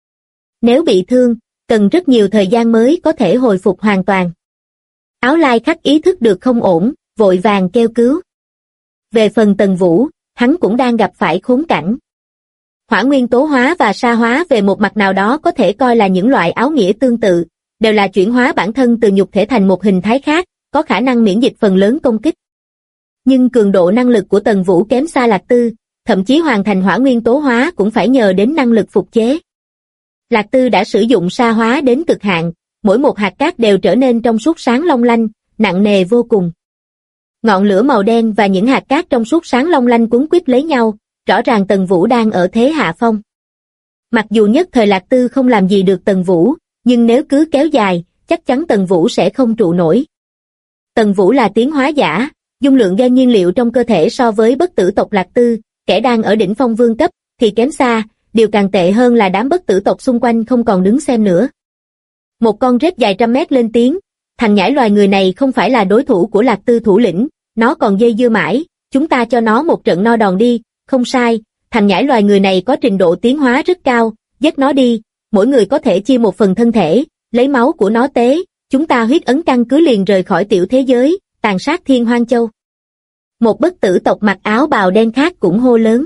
Nếu bị thương, cần rất nhiều thời gian mới có thể hồi phục hoàn toàn. Áo Lai Khắc ý thức được không ổn, vội vàng kêu cứu. Về phần Tần Vũ, hắn cũng đang gặp phải khốn cảnh. Hỏa nguyên tố hóa và sa hóa về một mặt nào đó có thể coi là những loại áo nghĩa tương tự, đều là chuyển hóa bản thân từ nhục thể thành một hình thái khác, có khả năng miễn dịch phần lớn công kích. Nhưng cường độ năng lực của Tần Vũ kém xa Lạc Tư, thậm chí hoàn thành hỏa nguyên tố hóa cũng phải nhờ đến năng lực phục chế. Lạc Tư đã sử dụng sa hóa đến cực hạn, mỗi một hạt cát đều trở nên trong suốt sáng long lanh, nặng nề vô cùng. Ngọn lửa màu đen và những hạt cát trong suốt sáng long lanh quấn quýt lấy nhau, rõ ràng Tần Vũ đang ở thế hạ phong. Mặc dù nhất thời Lạc Tư không làm gì được Tần Vũ, nhưng nếu cứ kéo dài, chắc chắn Tần Vũ sẽ không trụ nổi. Tần Vũ là tiến hóa giả, dung lượng gen nhiên liệu trong cơ thể so với bất tử tộc Lạc Tư, kẻ đang ở đỉnh phong vương cấp, thì kém xa, điều càng tệ hơn là đám bất tử tộc xung quanh không còn đứng xem nữa. Một con rết dài trăm mét lên tiếng, thằng nhãi loài người này không phải là đối thủ của Lạc Tư thủ lĩnh, nó còn dây dưa mãi, chúng ta cho nó một trận no đòn đi. Không sai, thằng nhãi loài người này có trình độ tiến hóa rất cao, giết nó đi, mỗi người có thể chia một phần thân thể, lấy máu của nó tế, chúng ta huyết ấn căn cứ liền rời khỏi tiểu thế giới, tàn sát Thiên Hoang Châu. Một bất tử tộc mặc áo bào đen khác cũng hô lớn.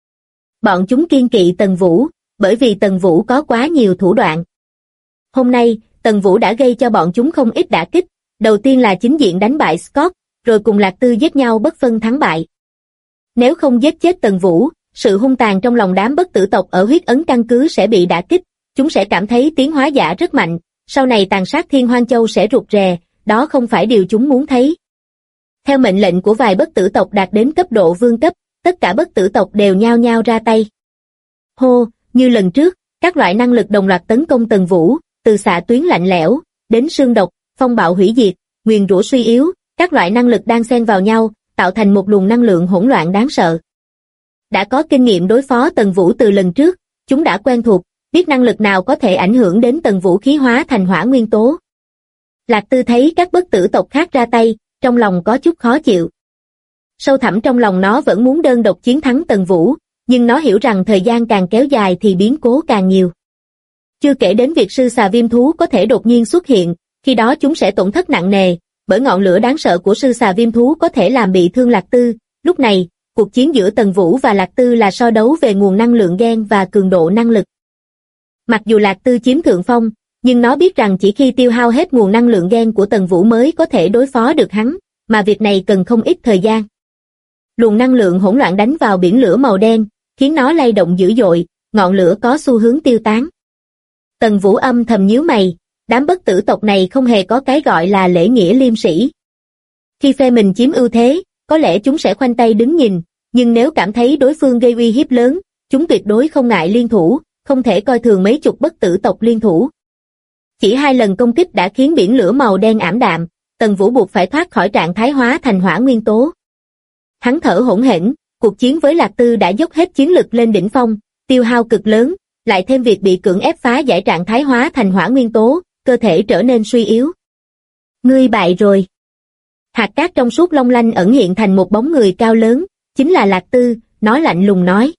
Bọn chúng kiên kỵ Tần Vũ, bởi vì Tần Vũ có quá nhiều thủ đoạn. Hôm nay, Tần Vũ đã gây cho bọn chúng không ít đả kích, đầu tiên là chính diện đánh bại Scott, rồi cùng Lạc Tư giết nhau bất phân thắng bại. Nếu không giết chết Tần Vũ, sự hung tàn trong lòng đám bất tử tộc ở huyết ấn căn cứ sẽ bị đả kích, chúng sẽ cảm thấy tiến hóa giả rất mạnh, sau này tàn sát Thiên Hoang Châu sẽ rụt rè, đó không phải điều chúng muốn thấy. Theo mệnh lệnh của vài bất tử tộc đạt đến cấp độ vương cấp, tất cả bất tử tộc đều nhao nhao ra tay. Hô, như lần trước, các loại năng lực đồng loạt tấn công Tần Vũ, từ xạ tuyến lạnh lẽo, đến sương độc, phong bạo hủy diệt, nguyền rủa suy yếu, các loại năng lực đang xen vào nhau, tạo thành một luồng năng lượng hỗn loạn đáng sợ. Đã có kinh nghiệm đối phó Tần Vũ từ lần trước, chúng đã quen thuộc, biết năng lực nào có thể ảnh hưởng đến Tần Vũ khí hóa thành hỏa nguyên tố. Lạc Tư thấy các bất tử tộc khác ra tay, trong lòng có chút khó chịu. Sâu thẳm trong lòng nó vẫn muốn đơn độc chiến thắng Tần Vũ, nhưng nó hiểu rằng thời gian càng kéo dài thì biến cố càng nhiều. Chưa kể đến việc sư xà viêm thú có thể đột nhiên xuất hiện, khi đó chúng sẽ tổn thất nặng nề, bởi ngọn lửa đáng sợ của sư xà viêm thú có thể làm bị thương Lạc Tư. Lúc này, cuộc chiến giữa Tần Vũ và Lạc Tư là so đấu về nguồn năng lượng gen và cường độ năng lực. Mặc dù Lạc Tư chiếm thượng phong, nhưng nó biết rằng chỉ khi tiêu hao hết nguồn năng lượng gen của Tần Vũ mới có thể đối phó được hắn, mà việc này cần không ít thời gian. Luồng năng lượng hỗn loạn đánh vào biển lửa màu đen, khiến nó lay động dữ dội, ngọn lửa có xu hướng tiêu tán. Tần Vũ âm thầm nhíu mày, đám bất tử tộc này không hề có cái gọi là lễ nghĩa liêm sĩ. Khi phe mình chiếm ưu thế, có lẽ chúng sẽ khoanh tay đứng nhìn, nhưng nếu cảm thấy đối phương gây uy hiếp lớn, chúng tuyệt đối không ngại liên thủ, không thể coi thường mấy chục bất tử tộc liên thủ. Chỉ 2 lần công kích đã khiến biển lửa màu đen ảm đạm, Tần Vũ buộc phải thoát khỏi trạng thái hóa thành hỏa nguyên tố. Hắn thở hổn hển, cuộc chiến với Lạc Tư đã dốc hết chiến lực lên đỉnh phong, tiêu hao cực lớn, lại thêm việc bị cưỡng ép phá giải trạng thái hóa thành hỏa nguyên tố, cơ thể trở nên suy yếu. Ngươi bại rồi. Hạt cát trong suốt long lanh ẩn hiện thành một bóng người cao lớn, chính là Lạc Tư, nó lạnh lùng nói.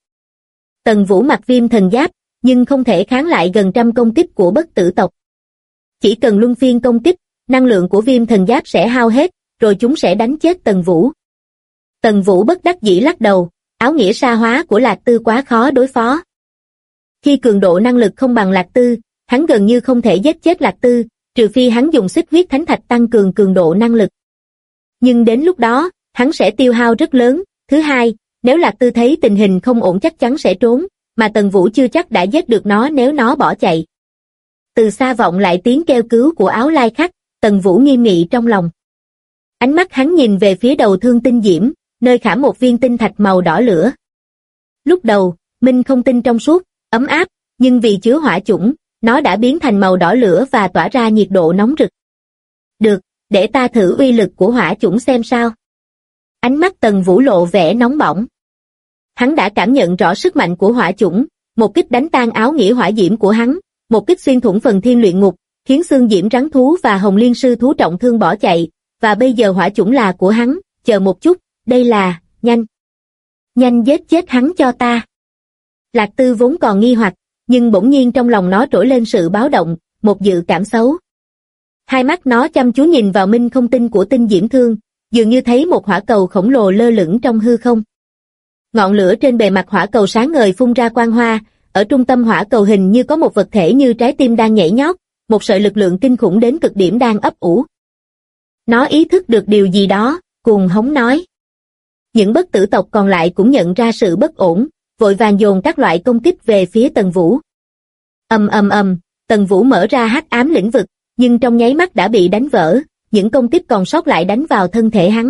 Tần Vũ mặc viêm thần giáp, nhưng không thể kháng lại gần trăm công kích của bất tử tộc. Chỉ cần luân phiên công kích, năng lượng của viêm thần giáp sẽ hao hết, rồi chúng sẽ đánh chết Tần Vũ. Tần Vũ bất đắc dĩ lắc đầu, áo nghĩa sa hóa của Lạc Tư quá khó đối phó. Khi cường độ năng lực không bằng Lạc Tư, hắn gần như không thể giết chết Lạc Tư, trừ phi hắn dùng xích huyết thánh thạch tăng cường cường độ năng lực. Nhưng đến lúc đó, hắn sẽ tiêu hao rất lớn. Thứ hai, nếu Lạc Tư thấy tình hình không ổn chắc chắn sẽ trốn, mà Tần Vũ chưa chắc đã giết được nó nếu nó bỏ chạy. Từ xa vọng lại tiếng kêu cứu của Áo Lai Khắc, Tần Vũ nghiêm nghị trong lòng. Ánh mắt hắn nhìn về phía đầu thương tinh diễm, nơi khảm một viên tinh thạch màu đỏ lửa. Lúc đầu, minh không tinh trong suốt, ấm áp, nhưng vì chứa hỏa chủng, nó đã biến thành màu đỏ lửa và tỏa ra nhiệt độ nóng rực. Được, để ta thử uy lực của hỏa chủng xem sao. Ánh mắt Tần Vũ lộ vẻ nóng bỏng. Hắn đã cảm nhận rõ sức mạnh của hỏa chủng, một kích đánh tan áo nghĩa hỏa diễm của hắn, một kích xuyên thủng phần thiên luyện ngục, khiến xương diễm rắn thú và hồng liên sư thú trọng thương bỏ chạy, và bây giờ hỏa chủng là của hắn. Chờ một chút, đây là, nhanh giết chết hắn cho ta. Lạc Tư vốn còn nghi hoặc, nhưng bỗng nhiên trong lòng nó trỗi lên sự báo động, một dự cảm xấu. Hai mắt nó chăm chú nhìn vào minh không tinh của tinh diễm thương, dường như thấy một hỏa cầu khổng lồ lơ lửng trong hư không. Ngọn lửa trên bề mặt hỏa cầu sáng ngời phun ra quang hoa, ở trung tâm hỏa cầu hình như có một vật thể như trái tim đang nhảy nhót, một sợi lực lượng kinh khủng đến cực điểm đang ấp ủ. Nó ý thức được điều gì đó, cuồng hống nói. Những bất tử tộc còn lại cũng nhận ra sự bất ổn, vội vàng dồn các loại công kích về phía Tần Vũ. Tần Vũ mở ra hắc ám lĩnh vực, nhưng trong nháy mắt đã bị đánh vỡ, những công kích còn sót lại đánh vào thân thể hắn.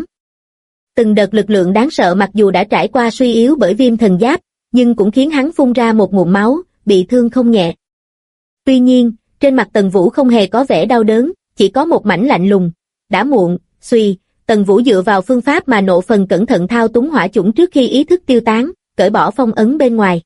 Từng đợt lực lượng đáng sợ mặc dù đã trải qua suy yếu bởi viêm thần giáp, nhưng cũng khiến hắn phun ra một ngụm máu, bị thương không nhẹ. Tuy nhiên, trên mặt Tần Vũ không hề có vẻ đau đớn, chỉ có một mảnh lạnh lùng. Đã muộn, suy, Tần Vũ dựa vào phương pháp mà nộ phần cẩn thận thao túng hỏa chủng trước khi ý thức tiêu tán, cởi bỏ phong ấn bên ngoài.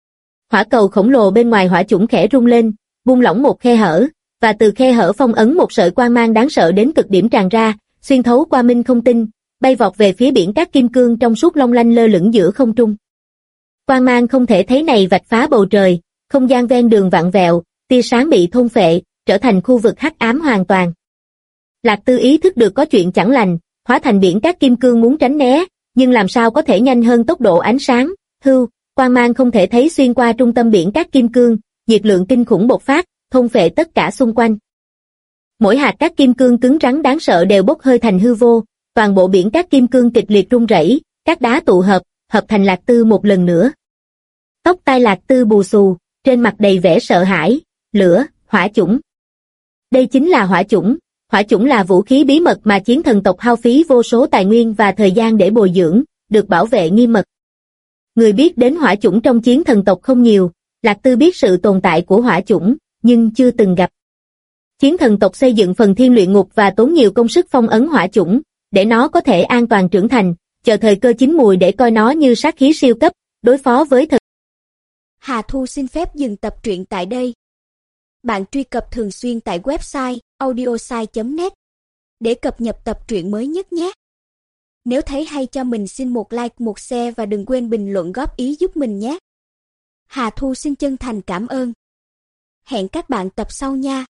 Hỏa cầu khổng lồ bên ngoài hỏa chủng khẽ rung lên, buông lỏng một khe hở, và từ khe hở phong ấn một sợi quang mang đáng sợ đến cực điểm tràn ra, xuyên thấu qua minh không tinh, bay vọt về phía biển cát kim cương trong suốt long lanh lơ lửng giữa không trung. Quang mang không thể thấy này vạch phá bầu trời, không gian ven đường vặn vẹo, tia sáng bị thôn phệ, trở thành khu vực hắc ám hoàn toàn. Lạc Tư ý thức được có chuyện chẳng lành, hóa thành biển cát kim cương muốn tránh né, nhưng làm sao có thể nhanh hơn tốc độ ánh sáng. Quang mang không thể thấy xuyên qua trung tâm biển cát kim cương, nhiệt lượng kinh khủng bộc phát, thôn phệ tất cả xung quanh. Mỗi hạt cát kim cương cứng rắn đáng sợ đều bốc hơi thành hư vô, toàn bộ biển cát kim cương kịch liệt rung rẩy, các đá tụ hợp thành Lạc Tư một lần nữa. Tóc tai Lạc Tư bù xù, trên mặt đầy vẻ sợ hãi. Lửa, hỏa chủng. Đây chính là hỏa chủng. Hỏa chủng là vũ khí bí mật mà chiến thần tộc hao phí vô số tài nguyên và thời gian để bồi dưỡng, được bảo vệ nghiêm mật. Người biết đến hỏa chủng trong chiến thần tộc không nhiều, Lạc Tư biết sự tồn tại của hỏa chủng, nhưng chưa từng gặp. Chiến thần tộc xây dựng phần thiên luyện ngục và tốn nhiều công sức phong ấn hỏa chủng, để nó có thể an toàn trưởng thành, chờ thời cơ chín mùi để coi nó như sát khí siêu cấp, đối phó với thần. Hà Thu xin phép dừng tập truyện tại đây. Bạn truy cập thường xuyên tại website audiosai.net để cập nhật tập truyện mới nhất nhé. Nếu thấy hay cho mình xin một like, một share và đừng quên bình luận góp ý giúp mình nhé. Hà Thu xin chân thành cảm ơn. Hẹn các bạn tập sau nha.